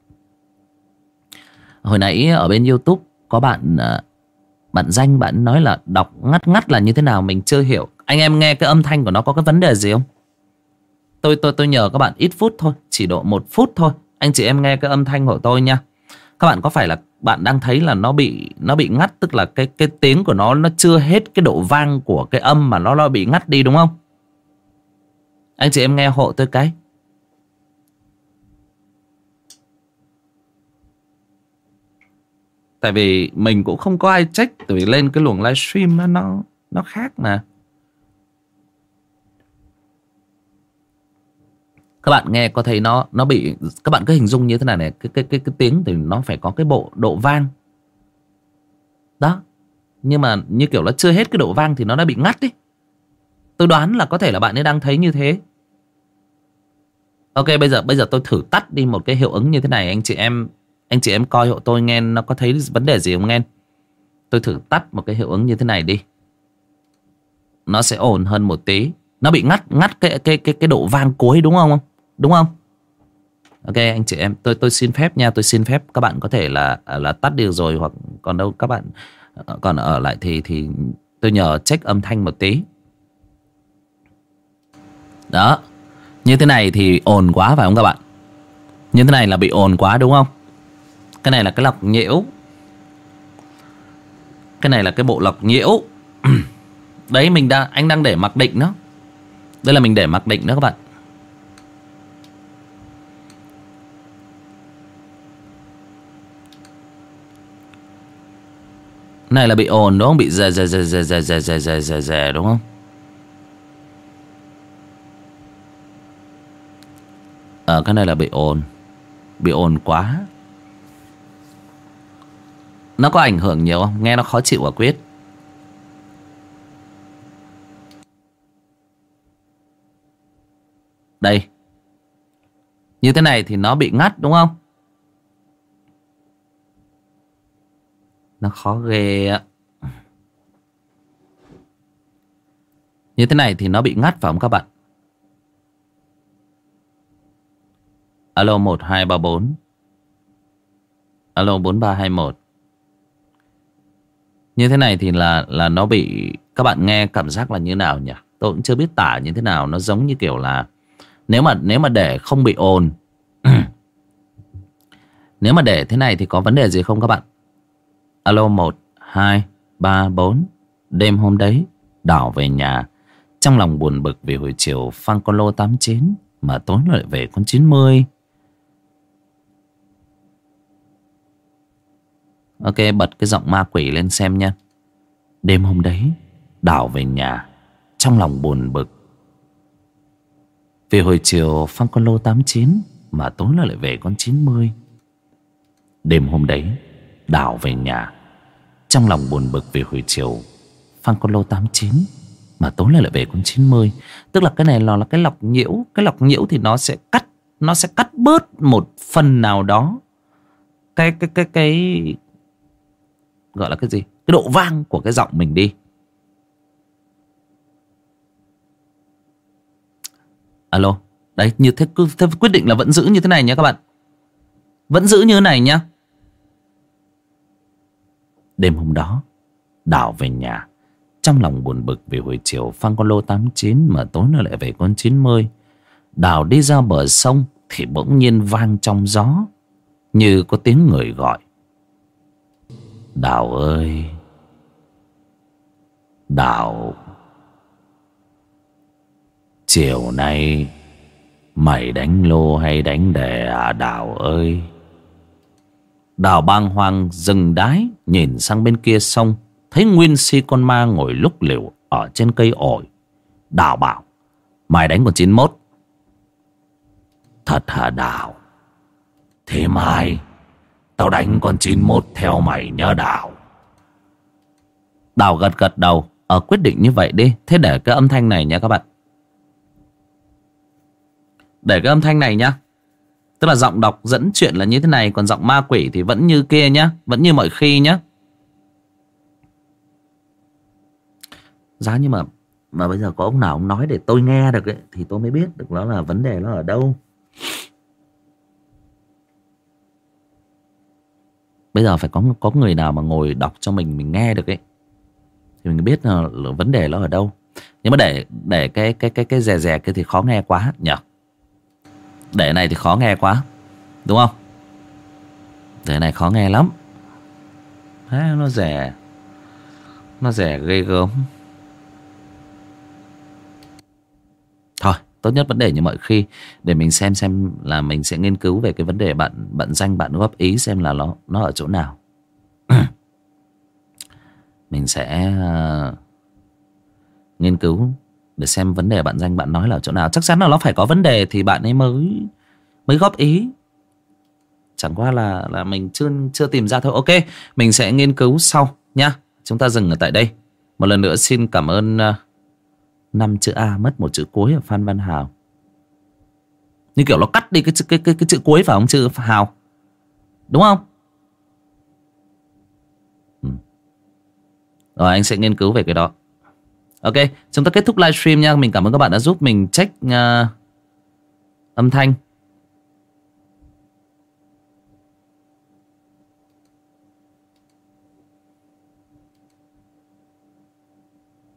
Hồi nãy ở bên YouTube có bạn bạn Danh, bạn nói là đọc ngắt ngắt là như thế nào mình chưa hiểu. Anh em nghe cái âm thanh của nó có cái vấn đề gì không? Tôi tôi tôi nhờ các bạn ít phút thôi, chỉ độ một phút thôi. Anh chị em nghe cái âm thanh của tôi nha. Các bạn có phải là bạn đang thấy là nó bị nó bị ngắt, tức là cái cái tiếng của nó nó chưa hết cái độ vang của cái âm mà nó nó bị ngắt đi đúng không? Anh chị em nghe hộ tôi cái. Tại vì mình cũng không có ai check, tại vì lên cái luồng livestream nó nó nó khác mà. Các bạn nghe có thấy nó nó bị, các bạn cứ hình dung như thế này này, cái cái cái cái tiếng thì nó phải có cái bộ độ vang. Đó. Nhưng mà như kiểu nó chưa hết cái độ vang thì nó đã bị ngắt đi. Tôi đoán là có thể là bạn ấy đang thấy như thế. Ok, bây giờ bây giờ tôi thử tắt đi một cái hiệu ứng như thế này, anh chị em anh chị em coi hộ tôi nghe nó có thấy vấn đề gì không nghe. Tôi thử tắt một cái hiệu ứng như thế này đi. Nó sẽ ổn hơn một tí. Nó bị ngắt ngắt cái cái cái cái độ vang cuối đúng không? Đúng không? Ok anh chị em, tôi tôi xin phép nha, tôi xin phép các bạn có thể là là tắt đi rồi, hoặc còn đâu các bạn còn ở lại thì thì tôi nhờ check âm thanh một tí. Đó. Như thế này thì ồn quá phải không các bạn? Như thế này là bị ồn quá đúng không? Cái này là cái lọc nhiễu. Cái này là cái bộ lọc nhiễu. Đấy mình đang anh đang để mặc định đó. Đây là mình để mặc định đó các bạn. Này là bị ồn đúng không? Bị dè dè dè dè dè dè dè dè dè dè đúng không? Ở cái này là bị ồn. Bị ồn quá. Nó có ảnh hưởng nhiều không? Nghe nó khó chịu quả quyết. Đây. Như thế này thì nó bị ngắt đúng không? Nó khó ghê ạ. Như thế này thì nó bị ngắt phải không các bạn? Alo một hai ba bốn. Alo bốn ba hai một. Như thế này thì là là nó bị, các bạn nghe cảm giác là như nào nhỉ? Tôi cũng chưa biết tả như thế nào. Nó giống như kiểu là Nếu mà nếu mà để không bị ồn nếu mà để thế này thì có vấn đề gì không các bạn? Alo một hai ba bốn. Đêm hôm đấy Đảo về nhà, trong lòng buồn bực vì hồi chiều phang con lô tám chín, mà tối lại về con chín mươi. Ok, bật cái giọng ma quỷ lên xem nha. Đêm hôm đấy Đảo về nhà, trong lòng buồn bực vì hồi chiều phang con lô tám chín, mà tối lại về con chín mươi. Đêm hôm đấy Đảo về nhà, trong lòng buồn bực vì hồi chiều phang con lô tám chín, mà tối lại về con chín mươi. Tức là cái này là, là cái lọc nhiễu. Cái lọc nhiễu thì nó sẽ cắt Nó sẽ cắt bớt một phần nào đó Cái cái cái cái gọi là cái gì? Cái độ vang của cái giọng mình đi. Alo. Đấy, như thế, thế quyết định là vẫn giữ như thế này nhé các bạn. Vẫn giữ như thế này nhá. Đêm hôm đó Đảo về nhà, trong lòng buồn bực vì hồi chiều phang con lô tám chín, mà tối nó lại về con chín mươi. Đào đi ra bờ sông thì bỗng nhiên vang trong gió, như có tiếng người gọi. Đào ơi, Đào. Chiều nay mày đánh lô hay đánh đề à Đào ơi? Đào bàng hoàng dừng đái, nhìn sang bên kia sông, thấy nguyên si con ma ngồi lúc liều ở trên cây ổi. Đào bảo: mày đánh con chín mốt. Thật hả Đào? Thế mai tao đánh con chín mốt theo mày nhớ Đào. Đào gật gật đầu. Ờ quyết định như vậy đi. Thế để cái âm thanh này nha các bạn. Để cái âm thanh này nhá. Tức là giọng đọc dẫn chuyện là như thế này, còn giọng ma quỷ thì vẫn như kia nhá, vẫn như mọi khi nhá. Giá như mà Mà bây giờ có ông nào ông nói để tôi nghe được ấy, thì tôi mới biết được nó là vấn đề nó ở đâu. Bây giờ phải có có người nào mà ngồi đọc cho mình mình nghe được ấy, thì mình biết là, là vấn đề nó ở đâu. Nhưng mà để để cái cái cái cái rè rè kia thì khó nghe quá nhỉ. Để này thì khó nghe quá, đúng không? Để này khó nghe lắm. Thế nó rẻ, nó rẻ ghê gớm. Thôi tốt nhất vấn đề như mọi khi, để mình xem xem là mình sẽ nghiên cứu về cái vấn đề bạn bạn danh bạn góp ý xem là nó nó ở chỗ nào. Mình sẽ uh, nghiên cứu để xem vấn đề bạn danh bạn nói là ở chỗ nào. Chắc chắn là nó phải có vấn đề thì bạn ấy mới mới góp ý. Chẳng qua là là mình chưa chưa tìm ra thôi. Ok, mình sẽ nghiên cứu sau nhá. Chúng ta dừng ở tại đây. Một lần nữa xin cảm ơn uh, năm chữ A mất một chữ cuối ở Phan Văn Hào. Như kiểu nó cắt đi cái cái cái cái chữ cuối phải không, chữ Hào, đúng không? Ừ. Rồi anh sẽ nghiên cứu về cái đó. Ok, chúng ta kết thúc livestream nha. Mình cảm ơn các bạn đã giúp mình check uh, âm thanh.